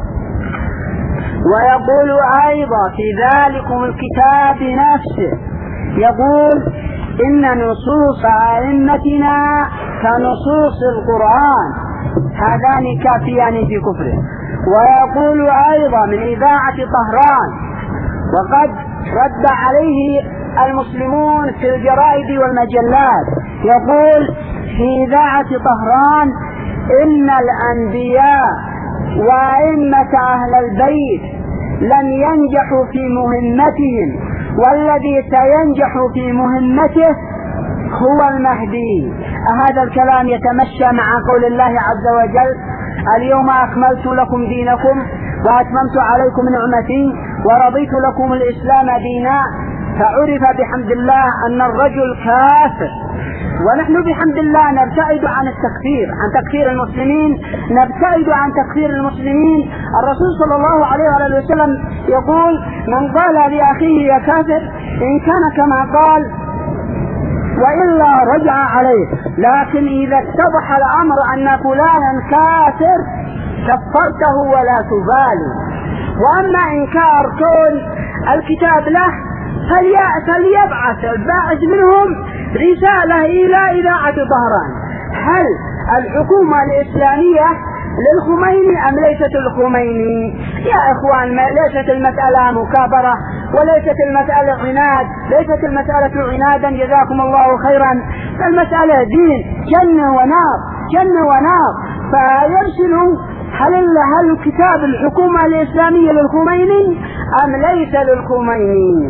ويقول أيضا في ذلكم الكتاب نفسه، يقول إن نصوص أئمتنا كنصوص القرآن، هذان كافيان في كفره. ويقول أيضا من إذاعة طهران، وقد رد عليه المسلمون في الجرائد والمجلات، يقول في إذاعة طهران إن الأنبياء وأئمة أهل البيت لم ينجحوا في مهمتهم، والذي سينجح في مهمته هو المهدي. هذا الكلام يتمشى مع قول الله عز وجل اليوم أكملت لكم دينكم وأتممت عليكم نعمتي ورضيت لكم الإسلام دينا. فعرف بحمد الله أن الرجل كافر، ونحن بحمد الله نبتعد عن التكفير، عن تكفير المسلمين، نبتعد عن تكفير المسلمين. الرسول صلى الله عليه وآله وسلم يقول من قال لأخيه يا كافر إن كان كما قال وإلا رجع عليه، لكن إذا اتضح الأمر أن فلانا كافر كفرته ولا تبالي. وأما إنكار كون الكتاب له فليبعث الباعث منهم رسالة إلى إذاعة طهران، هل الحكومة الإسلامية للخميني أم ليست الخميني؟ يا إخوان ليست المسألة مكابرة وليست المسألة عناد، ليست المسألة عنادا جزاكم الله خيرا، المسألة دين جنة ونار جنة ونار. فيرسلوا هل هل كتاب الحكومة الإسلامية للخميني أم ليس للخميني؟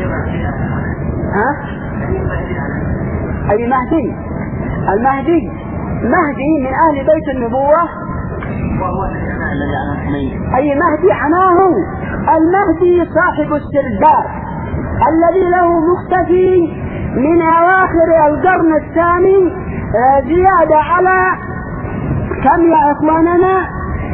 ها؟ أي مهدي؟ المهدي مهدي من أهل بيت النبوة، أي مهدي عناه المهدي صاحب السرداب الذي له مختفي من أواخر القرن الثاني زيادة على كم يا إخواننا؟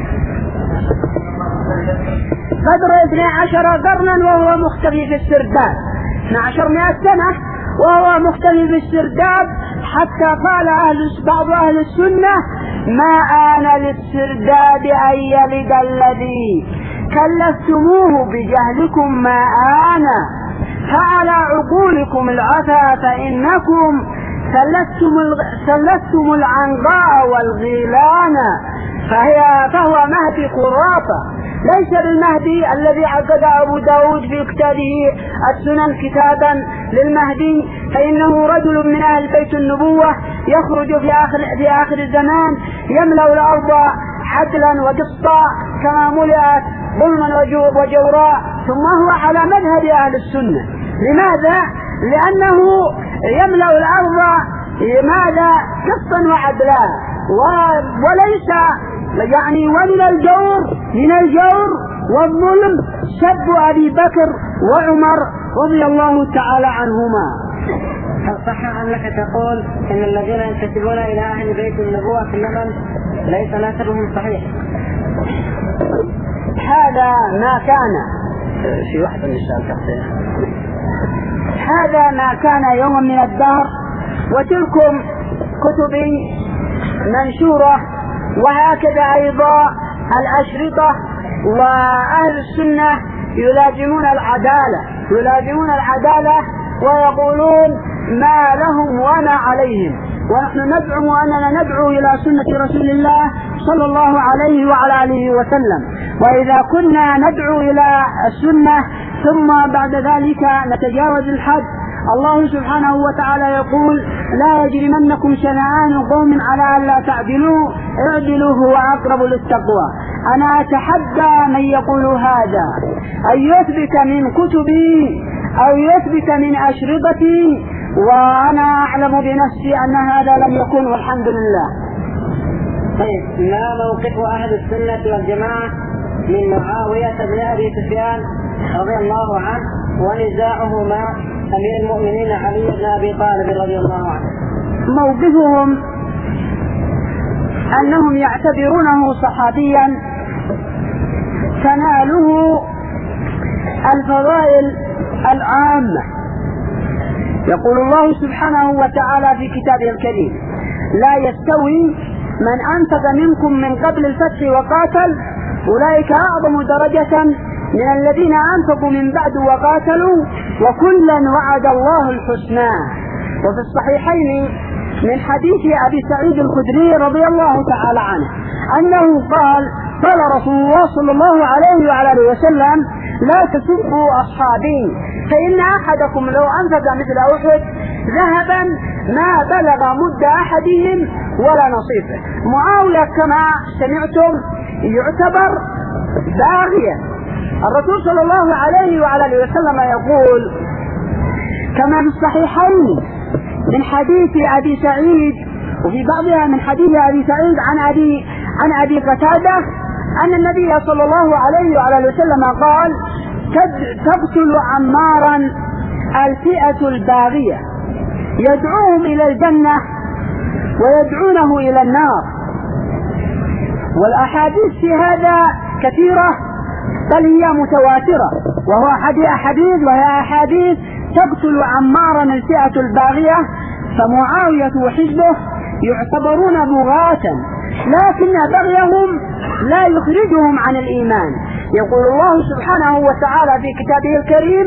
قدر اثني عشر قرنا وهو مختفي في السرداب، اثني عشر مئة سنة وهو مختفي في السرداب، حتى قال أهل بعض أهل السنة ما آن للسرداب أن يلد الذي كلفتموه بجهلكم ما آن، فعلى عقولكم العثى فإنكم سلستم العنقاء والغيلان. فهي فهو مهدي خرافة، ليس بالمهدي الذي عقد أبو داود في كتابه السنن كتابا للمهدي، فإنه رجل من أهل بيت النبوة يخرج في آخر, في آخر الزمان يملأ الأرض عدلا وقسطا كما ملئت ظلما وجوراء، ثم هو على مذهب أهل السنة. لماذا؟ لأنه يملأ الأرض ماذا؟ قسطا وعدلا، وليس يعني ومن الجور من الجور والظلم سب أبي بكر وعمر رضي الله تعالى عنهما. هل صح أنك تقول إن الذين ينتسبون إلى أهل بيت النبوة في اليمن ليس نسبهم صحيح؟ هذا ما كان في واحد من هذا ما كان يوم من الدهر، وتلكم كتبي منشورة، وهكذا أيضا الأشرطة. وأهل السنة يلازمون العدالة يلازمون العدالة ويقولون ما لهم وما عليهم، ونحن نزعم أننا ندعو إلى سنة رسول الله صلى الله عليه وعلى آله وسلم. وإذا كنا ندعو إلى السنة ثم بعد ذلك نتجاوز الحد، الله سبحانه وتعالى يقول لا يجرمنكم شنآن قوم على ألا تعدلوا اعدلوا هو أقرب للتقوى. أنا أتحدى من يقول هذا أن يثبت من كتبي أو يثبت من أشرطتي، وأنا أعلم بنفسي أن هذا لم يكن، والحمد لله. طيب، ما موقف أهل السنة والجماعة من معاوية بن أبي سفيان رضي الله عنه ونزاعه مع أمير المؤمنين علي بن أبي طالب رضي الله عنه؟ موقفهم أنهم يعتبرونه صحابيا تناله الفضائل العامة. يقول الله سبحانه وتعالى في كتابه الكريم لا يستوي من أنفق منكم من قبل الفتح وقاتل أولئك أعظم درجة من الذين أنفقوا من بعد وقاتلوا وكلا وعد الله الحسنى. وفي الصحيحين من حديث أبي سعيد الخدري رضي الله تعالى عنه أنه قال قال رسول الله صلى الله عليه وعلى آله وسلم لا تسبوا أصحابي فإن أحدكم لو أنفق مثل أحد ذهبا ما بلغ مد أحدهم ولا نصيفه. معاوية كما سمعتم يعتبر باغيا. الرسول صلى الله عليه وعلى آله وسلم يقول كما في الصحيحين من حديث أبي سعيد وفي بعضها من حديث أبي سعيد عن أبي عن أبي قتادة أن النبي صلى الله عليه وعلى آله وسلم قال تقتل عمارا الفئة الباغية يدعوهم إلى الجنة ويدعونه إلى النار. والأحاديث في هذا كثيرة بل هي متواترة، وهو أحاديث وهي أحاديث تقتل عمارا الفئة الباغية. فمعاوية وحزبه يعتبرون بغاة، لكن بغيهم لا يخرجهم عن الإيمان. يقول الله سبحانه وتعالى في كتابه الكريم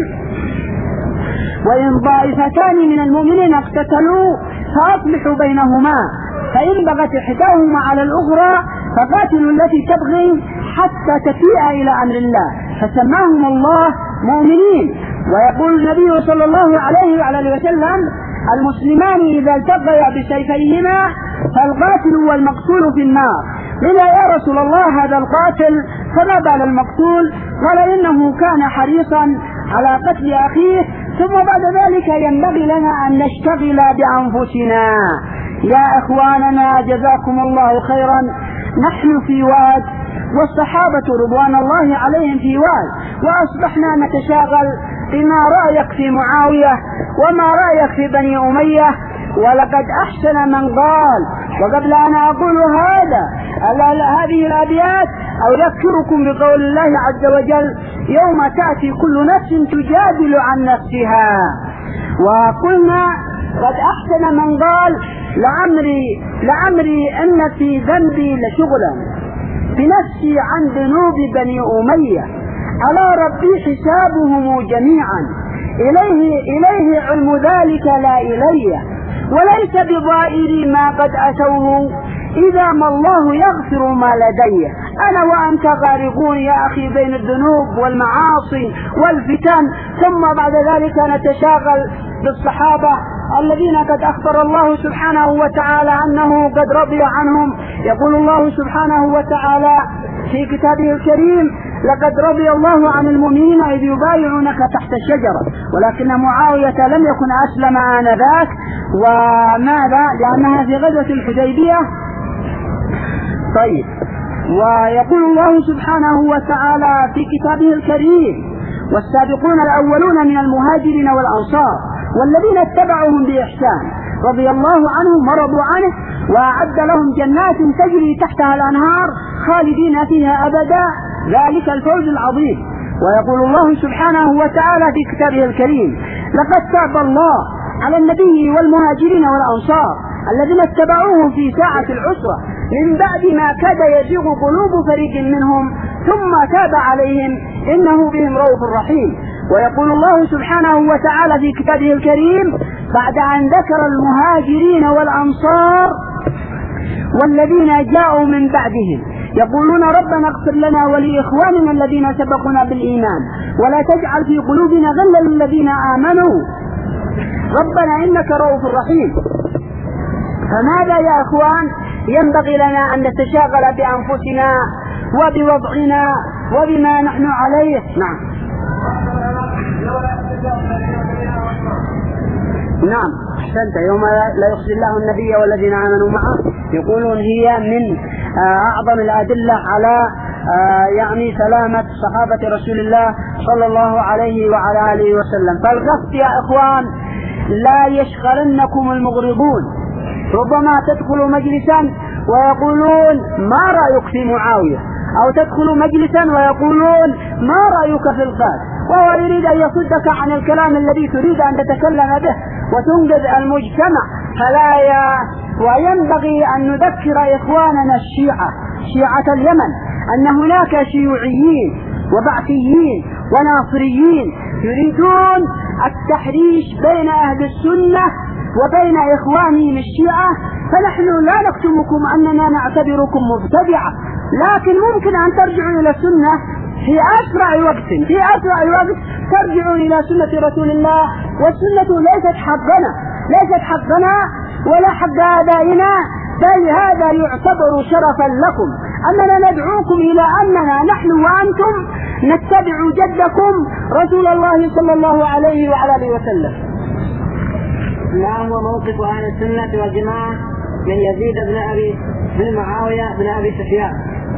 وإن طائفتان من المؤمنين اقتتلوا فأصلحوا بينهما فإن بغت إحداهما على الأخرى فقاتلوا التي تبغي حتى تفيء إلى أمر الله فسماهم الله مؤمنين. ويقول النبي صلى الله عليه وعلى آله وسلم المسلمان إذا التقيا بسيفيهما فالقاتل والمقتول في النار. قيل يا رسول الله هذا القاتل فما بال المقتول؟ قال إنه كان حريصا على قتل أخيه. ثم بعد ذلك ينبغي لنا أن نشتغل بأنفسنا. يا إخواننا جزاكم الله خيرا، نحن في واد والصحابة رضوان الله عليهم في واد، وأصبحنا نتشاغل بما رأيك في معاوية وما رأيك في بني أمية. ولقد أحسن من قال، وقبل أن أقول هذا هذه الأبيات أذكركم بقول الله عز وجل يوم تأتي كل نفس تجادل عن نفسها. وقلنا قد أحسن من قال لعمري, لعمري أن في ذنبي لشغلا بنفسي عن ذنوب بني أمية على ربي حسابهم جميعا إليه, إليه علم ذلك لا إلي وليس بضائري ما قد أتوه إذا ما الله يغفر ما لدي. أنا وأنت غارقون يا أخي بين الذنوب والمعاصي والفتن، ثم بعد ذلك نتشاغل بالصحابة الذين قد أخبر الله سبحانه وتعالى أنه قد رضي عنهم. يقول الله سبحانه وتعالى في كتابه الكريم لقد رضي الله عن المؤمنين إذ يبايعونك تحت الشجرة ولكن معاوية لم يكن أسلم آنذاك. وماذا؟ لأنها في غزوة الحديبية. طيب، ويقول الله سبحانه وتعالى في كتابه الكريم والسابقون الأولون من المهاجرين والأنصار والذين اتبعوهم بإحسان رضي الله عنهم ورضوا عنه وأعد لهم جنات تجري تحتها الأنهار خالدين فيها أبدا ذلك الفوز العظيم. ويقول الله سبحانه وتعالى في كتابه الكريم لقد تاب الله على النبي والمهاجرين والأنصار الذين اتبعوه في ساعة العسرة من بعد ما كاد يزيغ قلوب فريق منهم ثم تاب عليهم إنه بهم رؤوف رحيم. ويقول الله سبحانه وتعالى في كتابه الكريم بعد أن ذكر المهاجرين والأنصار والذين جاءوا من بعدهم يقولون ربنا اغفر لنا ولإخواننا الذين سبقونا بالإيمان ولا تجعل في قلوبنا غلا للذين آمنوا ربنا إنك رؤوف رحيم. فماذا يا إخوان ينبغي لنا أن نتشاغل بأنفسنا وبوضعنا وبما نحن عليه؟ نعم نعم أحسنت. يوم لا يخزي الله النبي والذين آمنوا معه يقولون هي من أعظم الأدلة على يعني سلامة صحابة رسول الله صلى الله عليه وعلى آله وسلم. فالقصد يا إخوان لا يشغلنكم المغرضون. ربما تدخلوا مجلسا ويقولون ما رأيك في معاوية، أو تدخلوا مجلسا ويقولون ما رأيك في القاد، وهو يريد أن يصدك عن الكلام الذي تريد أن تتكلم به وتنقذ المجتمع. فلا ي... وينبغي أن نذكر إخواننا الشيعة شيعة اليمن أن هناك شيوعيين وبعثيين وناصريين يريدون التحريش بين أهل السنة وبين إخوانهم الشيعة. فنحن لا نكتمكم أننا نعتبركم مبتدعة، لكن ممكن أن ترجعوا إلى السنة في أسرع وقت في أسرع وقت ترجعوا إلى سنة رسول الله. والسنة ليست حقنا ليست حقنا ولا حق آبائنا، بل هذا يعتبر شرفا لكم أننا ندعوكم إلى أننا نحن وأنتم نتبع جدكم رسول الله صلى الله عليه وعلى آله وسلم. ما هو موقف أهل السنة والجماعة من يزيد بن أبي بن معاوية بن أبي سفيان؟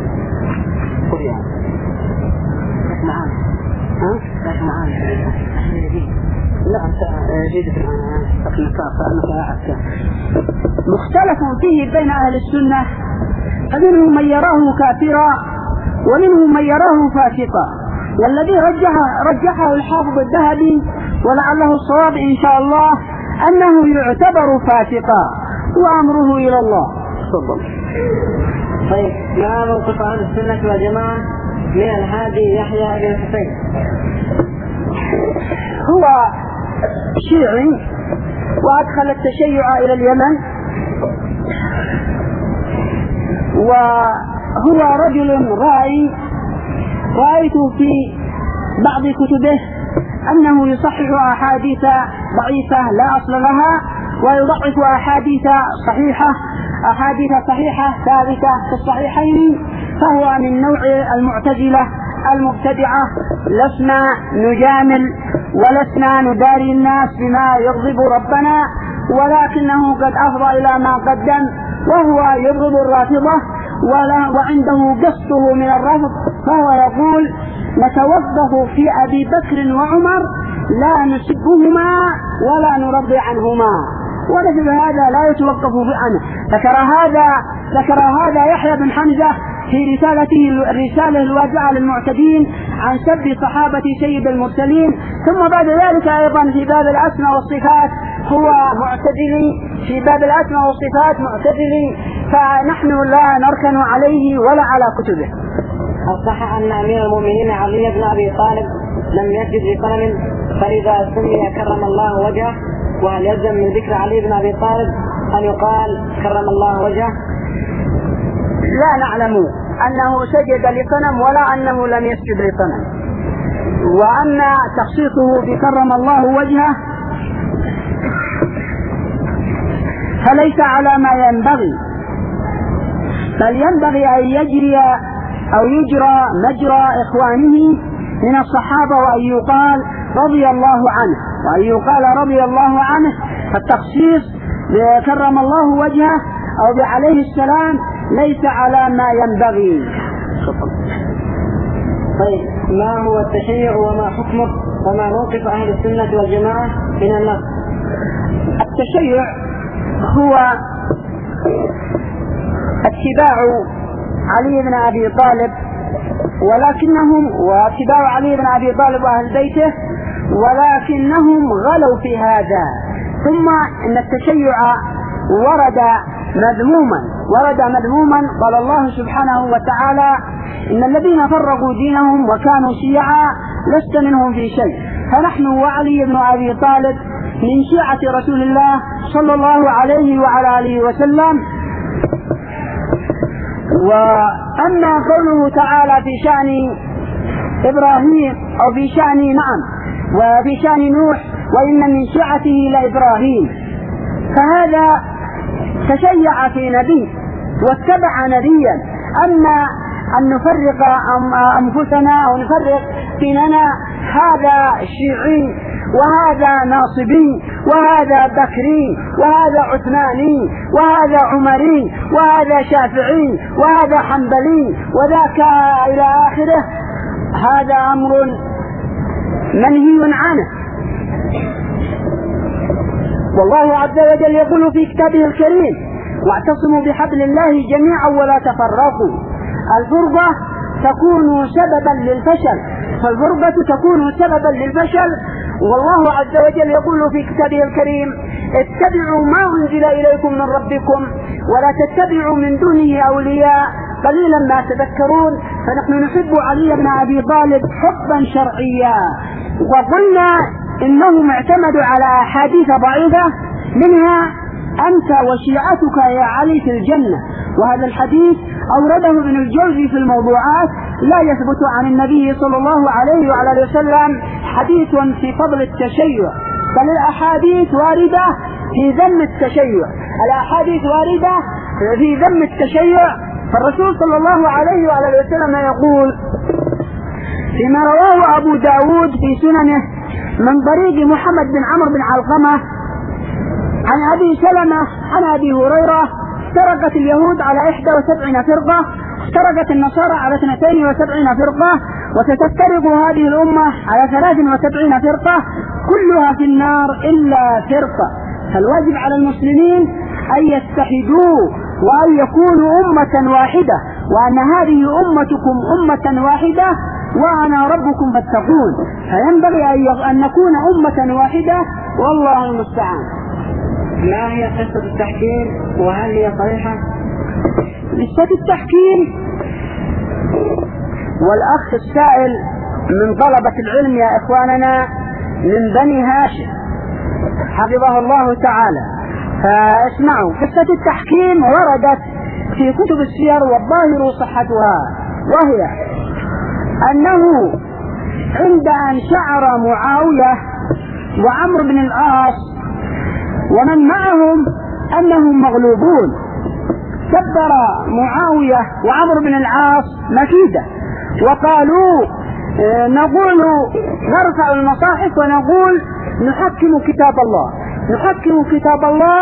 معانا ها؟ لا معانا لا يزيد بن مختلف فيه بين أهل السنة، فمنهم من يراه كافرا ومنهم من يراه فاسقا، والذي رجحه رجحه الحافظ الذهبي ولعله الصواب إن شاء الله أنه يعتبر فاسقا وأمره إلى الله. تفضل. طيب ما موقف أهل السنة والجماعة من الهادي يحيى بن حسين؟ هو شيعي وأدخل التشيع إلى اليمن، وهو رجل رائي رأيته في بعض كتبه أنه يصحح أحاديث ضعيفة لا أصل لها ويضعف أحاديث صحيحة أحاديث صحيحة ثابتة في الصحيحين، فهو من نوع المعتزلة المبتدعة. لسنا نجامل ولسنا نداري الناس بما يغضب ربنا، ولكنه قد أفضى إلى ما قدم وهو يبغض الرافضة وعنده قصده من الرفض، فهو يقول نتوقف في أبي بكر وعمر لا نسبهما ولا نرضي عنهما، ونجد هذا لا يتوقف عنه. ذكر هذا ذكر هذا يحيى بن حمزة في رسالته الرسالة الواجعة للمعتدين عن سب صحابة سيد المرسلين. ثم بعد ذلك أيضا في باب الأسماء والصفات هو معتدلي، في باب الأسماء والصفات معتدلي، فنحن لا نركن عليه ولا على كتبه. الصح أن أمير المؤمنين علي بن أبي طالب لم يسجد لصنم فإذا سمي كرم الله وجهه؟ وهل يلزم من ذكر علي بن أبي طالب أن يقال كرم الله وجهه؟ لا نعلم أنه سجد لصنم ولا أنه لم يسجد لصنم. وأما تخصيصه بكرم الله وجهه فليس على ما ينبغي، بل ينبغي أن يجري أو يجرى مجرى إخوانه من الصحابة وأن يقال رضي الله عنه وأن يقال رضي الله عنه. فالتخصيص بكرم الله وجهه أو بعليه السلام ليس على ما ينبغي. طيب ما هو التشيع وما حكمه وما موقف أهل السنة والجماعة من النص؟ التشيع هو اتباع علي بن أبي طالب، ولكنهم واتباع علي بن أبي طالب وأهل بيته، ولكنهم غلوا في هذا. ثم إن التشيع ورد مذموما ورد مذموما قال الله سبحانه وتعالى إن الذين فرقوا دينهم وكانوا شيعا لست منهم في شيء. فنحن وعلي بن أبي طالب من شيعة رسول الله صلى الله عليه وعلى آله وسلم. وأما قوله تعالى في شأن إبراهيم أو في شأن نعم وفي شأن نوح وإن من شيعته لإبراهيم، فهذا تشيع في نبي واتبع نبيا. أما أن نفرق أنفسنا أو نفرق بيننا هذا شيعي وهذا ناصبي وهذا بكري وهذا عثماني وهذا عمري وهذا شافعي وهذا حنبلي وذاك إلى آخره، هذا أمر منهي عنه. والله عز وجل يقول في كتابه الكريم واعتصموا بحبل الله جميعا ولا تفرقوا. الفرقة تكون سببا للفشل، فالفرقة تكون سببا للفشل. والله عز وجل يقول في كتابه الكريم اتبعوا ما أنزل إليكم من ربكم ولا تتبعوا من دونه أولياء قليلا ما تذكرون. فنحن نحب علي بن أبي طالب حبا شرعيا، وقلنا إنهم اعتمدوا على أحاديث ضعيفة منها أنت وشيعتك يا علي في الجنة، وهذا الحديث أورده ابن الجوزي في الموضوعات لا يثبت عن النبي صلى الله عليه وعلى وسلم حديث في فضل التشيع، بل الأحاديث واردة في ذم التشيع، الأحاديث واردة في ذم التشيع. فالرسول صلى الله عليه وعلى وسلم يقول فيما رواه أبو داود في سننه من طريق محمد بن عمرو بن علقمة عن أبي سلمة عن أبي هريرة افترقت اليهود على إحدى وسبعين فرقة، افترقت النصارى على اثنتين وسبعين فرقة، وستفترق هذه الأمة على ثلاث وسبعين فرقة كلها في النار إلا فرقة. فالواجب على المسلمين أن يتحدوا وأن يكونوا أمة واحدة، وأن هذه أمتكم أمة واحدة وأنا ربكم فاتقون. فينبغي أن نكون أمة واحدة والله المستعان. ما هي قصة التحكيم وهل هي صحيحة؟ قصة التحكيم، والأخ السائل من طلبة العلم يا إخواننا من بني هاشم حفظه الله تعالى، فاسمعوا. قصة التحكيم وردت في كتب السير والظاهر صحتها، وهي أنه عند أن شعر معاوية وعمرو بن العاص ومن معهم أنهم مغلوبون كبر معاوية وعمرو بن العاص مكيدة وقالوا نقول نرفع المصاحف ونقول نحكم كتاب الله نحكم كتاب الله.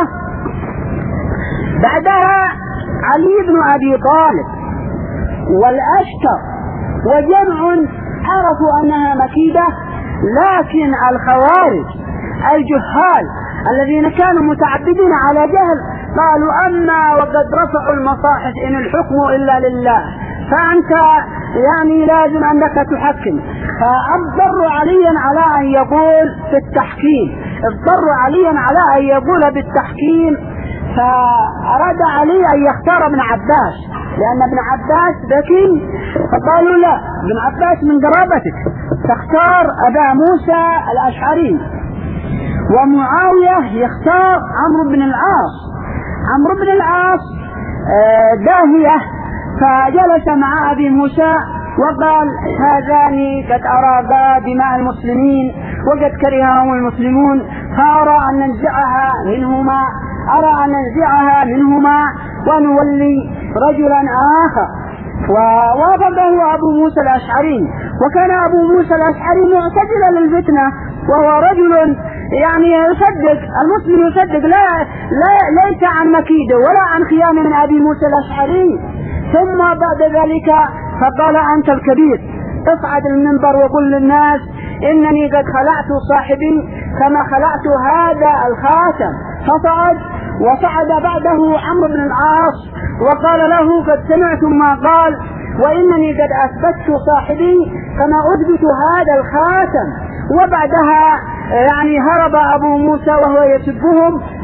بعدها علي بن أبي طالب والأشتر وجمع عرفوا أنها مكيدة، لكن الخوارج الجهال الذين كانوا متعبدين على جهل قالوا أما وقد رفعوا المصاحف إن الحكم إلا لله، فأنت يعني لازم أنك تحكم. فأضطروا عليا على أن يقول في التحكيم اضطروا عليا على أن يقول بالتحكيم فأراد علي أن يختار ابن عباس لأن ابن عباس ذكي، فقالوا لا، ابن عباس من قرابتك، تختار أبا موسى الأشعري، ومعاوية يختار عمرو بن العاص. عمرو بن العاص داهية، فجلس مع أبي موسى وقال هذان قد أرادا دماء المسلمين وقد كرههم المسلمون، فأرى أن ننزعها منهما أرى أن ننزعها منهما ونولي رجلا آخر. ووافقه أبو موسى الأشعري، وكان أبو موسى الأشعري معتدلا للفتنة، وهو رجل يعني يصدق المسلم يصدق لا, لا ليس عن مكيده ولا عن خيانة من أبي موسى الأشعري. ثم بعد ذلك فقال أنت الكبير، اصعد المنبر وقل للناس إنني قد خلعت صاحبي كما خلعت هذا الخاتم. فصعد، وصعد بعده عمرو بن العاص وقال له قد سمعتم ما قال وإنني قد أثبت صاحبي كما أثبت هذا الخاتم. وبعدها يعني هرب أبو موسى وهو يسبهم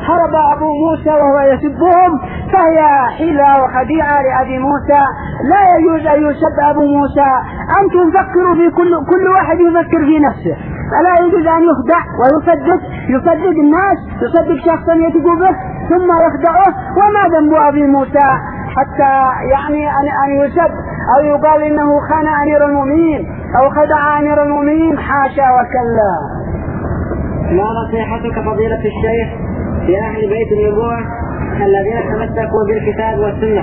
هرب أبو موسى وهو يسبهم، فهي حيلة وخديعة لأبي موسى. لا يجوز أن يسب أبو موسى. أنتم فكروا في كل كل واحد يفكر في نفسه، فلا يجوز أن يخدع ويصدق يصدق الناس، يصدق شخصا يثق به ثم يخدعه. وما ذنب أبي موسى حتى يعني أن أن يسب أو يقال إنه خان أمير المؤمنين أو خدع أمير المؤمنين؟ حاشا وكلا. ما نصيحتك فضيلة الشيخ في أهل بيت النبوة الذين تمسكوا بالكتاب والسنة؟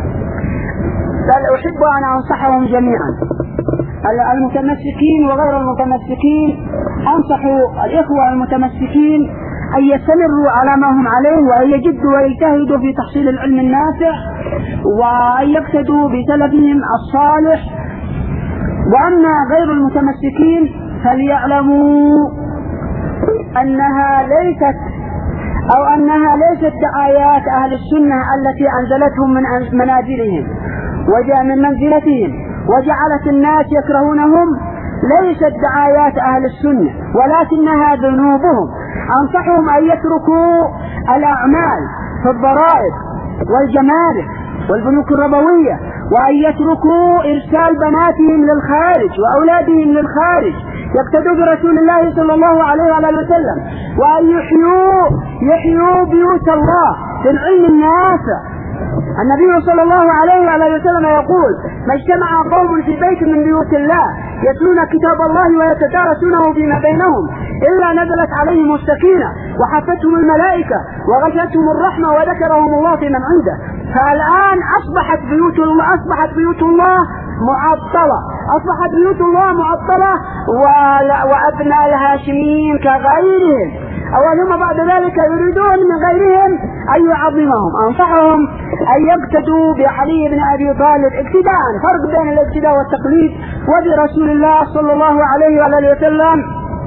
بل أحب أن أنصحهم جميعا، المتمسكين وغير المتمسكين. أنصح الإخوة المتمسكين أن يستمروا على ما هم عليه، وأن يجدوا ويجتهدوا في تحصيل العلم النافع، وأن يقتدوا بسلفهم الصالح. وأما غير المتمسكين فليعلموا أنها ليست أو أنها ليست دعايات أهل السنة التي أنزلتهم من منازلهم وجاء من منزلتهم وجعلت الناس يكرهونهم، ليست دعايات أهل السنة ولكنها ذنوبهم. أنصحهم أن يتركوا الأعمال في الضرائب والجمارك والبنوك الربوية، وأن يتركوا إرسال بناتهم للخارج وأولادهم للخارج، يقتدوا برسول الله صلى الله عليه وسلم، وأن يحيوا يحيوا بيوت الله بالعلم النافع. النبي صلى الله عليه وسلم يقول: ما اجتمع قوم في بيت من بيوت الله يتلون كتاب الله ويتدارسونه فيما بينهم إلا نزلت عليهم السكينة وحفتهم الملائكة وغشتهم الرحمة وذكرهم الله في من عنده. فالآن أصبحت بيوت الله أصبحت بيوت الله معطلة أصبحت بيوت الله معطلة وأبناء الهاشميين كغيرهم، أولهم بعد ذلك يريدون من غيرهم أن يعظمهم. أنصحهم أن يقتدوا بعلي بن أبي طالب اقتداء، فرق بين الاقتداء والتقليد، وبرسول الله صلى الله عليه وسلم،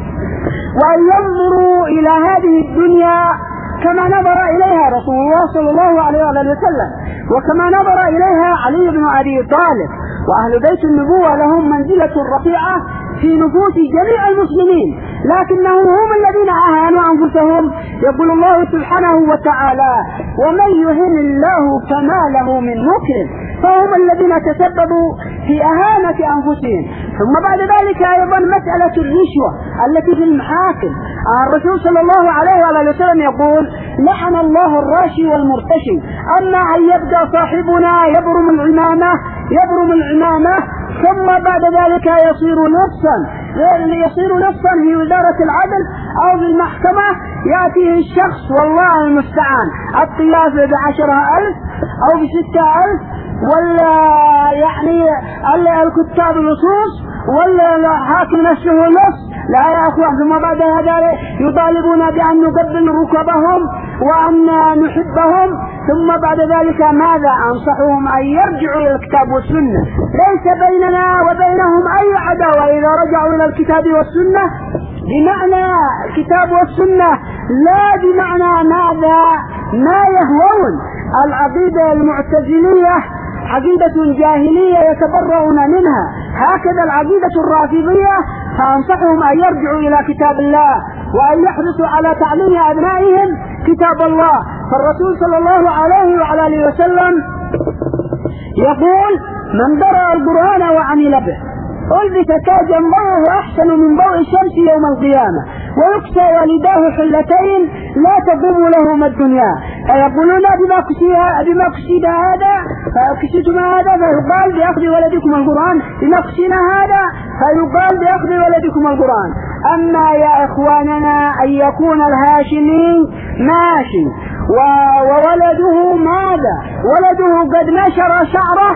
وأن ينظروا إلى هذه الدنيا كما نظر إليها رسول الله صلى الله عليه وسلم، وكما نظر إليها علي بن أبي طالب. وأهل بيت النبوة لهم منزلة رفيعة في نفوس جميع المسلمين، لكنهم هم الذين أهانوا أنفسهم. يقول الله سبحانه وتعالى: ومن يهن الله فما له من مكرم، فهم الذين تسببوا في أهانة أنفسهم. ثم بعد ذلك أيضا مسألة الرشوة التي في المحاكم. الرسول صلى الله عليه وسلم يقول: لعن الله الراشي والمرتشي. أما أن يبقى صاحبنا يبرم العمامة يبرم العمامة ثم بعد ذلك يصير نصا يصير نصا في وزارة العدل أو في المحكمة، يأتيه الشخص والله المستعان الطيافة بعشرة ألف أو بستة ألف، ولا يعني الكتاب لصوص، ولا حاكم نفسه نص. لا يا أخوان، ثم بعد هذا يطالبون بأن نقبل ركبهم وأن نحبهم. ثم بعد ذلك ماذا؟ أنصحهم أن يرجعوا إلى الكتاب والسنة. ليس بيننا وبينهم أي عداوة إذا رجعوا إلى الكتاب والسنة، بمعنى الكتاب والسنة، لا بمعنى ماذا ما يهوون. العقيدة المعتزلية عقيدة جاهلية يتبرؤون منها، هكذا العقيدة الرافضية. فأنصحهم أن يرجعوا إلى كتاب الله وأن يحرصوا على تعليم أبنائهم كتاب الله. فالرسول صلى الله عليه وعلى وسلم يقول: من درى القرآن وعمل به ألبس تاجا ضوءه أحسن من ضوء الشمس يوم القيامة، ويكسى والداه حلتين لا تقوم لهما الدنيا. فيقولون: بما كسيت هذا فكسيتم هذا، فيقال بأخذ ولدكم القرآن. بما كسينا هذا فيقال بأخذ ولدكم القرآن. أما يا إخواننا أن يكون الهاشمي ماشي وولده ماذا؟ ولده قد نشر شعره،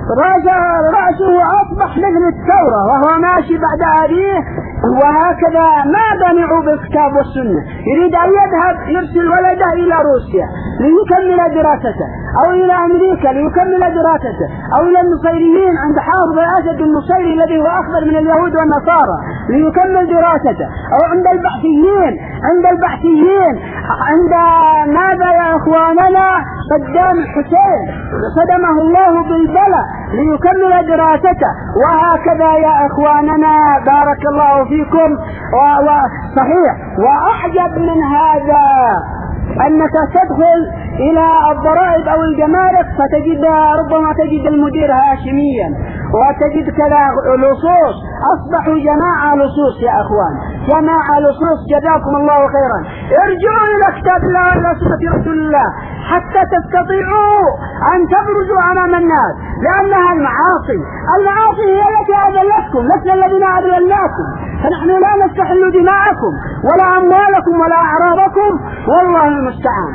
رأسه أصبح مثل الثورة وهو ماشي بعد أبيه. وهكذا ما بنعوا بالكتاب والسنة. يريد أن يذهب يرسل ولده إلى روسيا ليكمل دراسته، أو إلى أمريكا ليكمل دراسته، أو إلى النصيريين عند حافظ الأسد النصيري الذي هو أخبر من اليهود والنصارى ليكمل دراسته، أو عند البحثيين عند البحثيين عند ماذا يا إخواننا؟ صدام حسين صدمه الله بالبلاء ليكمل دراسته. وهكذا يا إخواننا بارك الله فيكم. وصحيح وأعجب من هذا أنك تدخل إلى الضرائب أو الجمارك فتجد ربما تجد المدير هاشميا وتجد كذا لصوص. أصبحوا جماعة لصوص يا أخوان، جماعة لصوص، جزاكم الله خيرا. ارجعوا إلى كتاب الله وإلى سنة رسول الله حتى تستطيعوا أن تبرزوا أمام الناس، لأنها المعاصي المعاصي هي التي أذلتكم، لسنا الذين أذلناكم. فنحن لا نستحل دماءكم ولا أموالكم ولا أعراضكم، والله المستعان.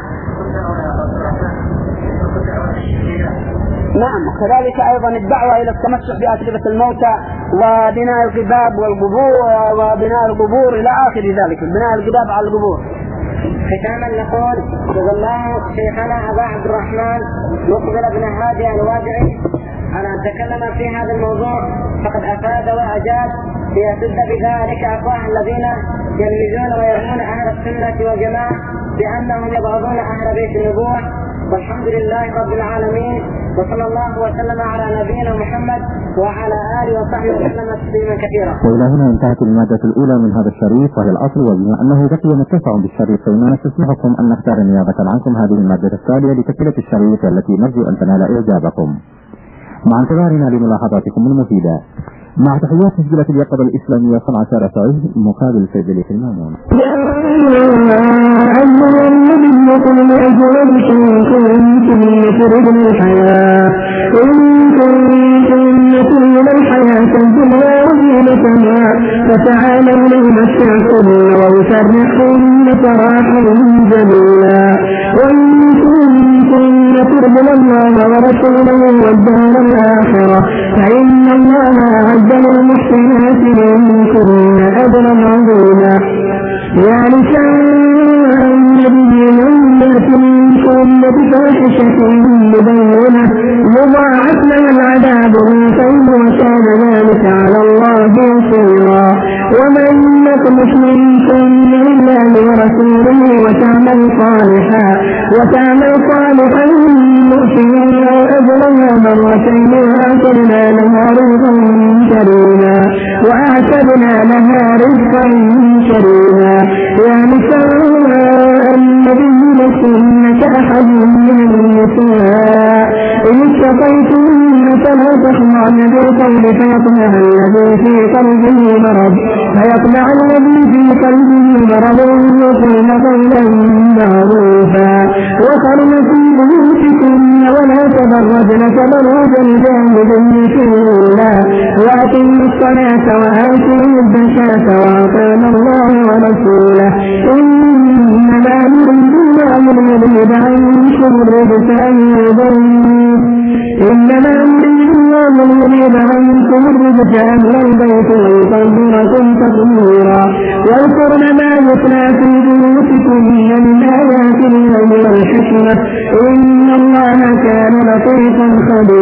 نعم، وكذلك أيضا الدعوة إلى التمسح بأتربة الموتى وبناء القباب والقبور وبناء القبور إلى آخر ذلك، بناء القباب على القبور. ختاما نقول جزا الله شيخنا أبا عبد الرحمن مقبل بن هادي الوادعي على أن تكلم في هذا الموضوع، فقد أفاد وأجاب ليسد بذلك أفواه الذين يلمزون ويرمون أهل السنة والجماعة بأنهم يبغضون أهل بيت النبوة. والحمد لله رب العالمين، وصلى الله وسلم على نبينا محمد وعلى آله وصحبه وسلم تسليما كثيرا. وإلى هنا انتهت المادة الأولى من هذا الشريط وهي الأصل، وبما أنه بقي متسع بالشريط فإننا نستسمحكم أن نختار نيابة عنكم هذه المادة التالية لتكملة الشريط التي نرجو أن تنال إعجابكم، مع انتظارنا لملاحظاتكم المفيدة. مع تحيات تسجيلات اليقظة الإسلامية صنع شارع سعيد مقابل سيد بليس المامون. فتعالوا نمتعكم ويسرحكم سراحا جميلا، وإن كنتم ترضون الله ورسوله والدار الآخرة فإن الله أعد للمحسنات منكن أجرا عظيما. يا نساء النبي من يأتكن بفاحشة مبينة يضاعف لها العذاب ضعفين وكان ذلك على الله يسيرا. ومن يقنط منكن لله ورسوله وتعمل صالحا وتعمل صالحا نؤتها أجرها مرتين وأعتدنا لها رزقا كريما وأعتدنا لها رزقا كريما. يا نساء النبي لستن كأحد من النساء إن اتقيتن فلا تخضعن بالقول فيطمع الذي في قلبه مرض فيطمع الذي في قلبه مرض وقلن قولا معروفا وقرن في بيوتكن ولا تبرجن تبرج الجاهلية الأولى وأقمنا الصلاة وآتوا الزكاة وأطعنا الله ورسوله إنما نريد أن نذهب عنكم الرجس أيضا إنما نريد أن نذهب عنكم الرجس أهل البيت ويطهركم تطهيرا. واذكرن ما يتلى في بيوتكن من آيات الله والحكمة إن الله كان لطيفا خبيرا.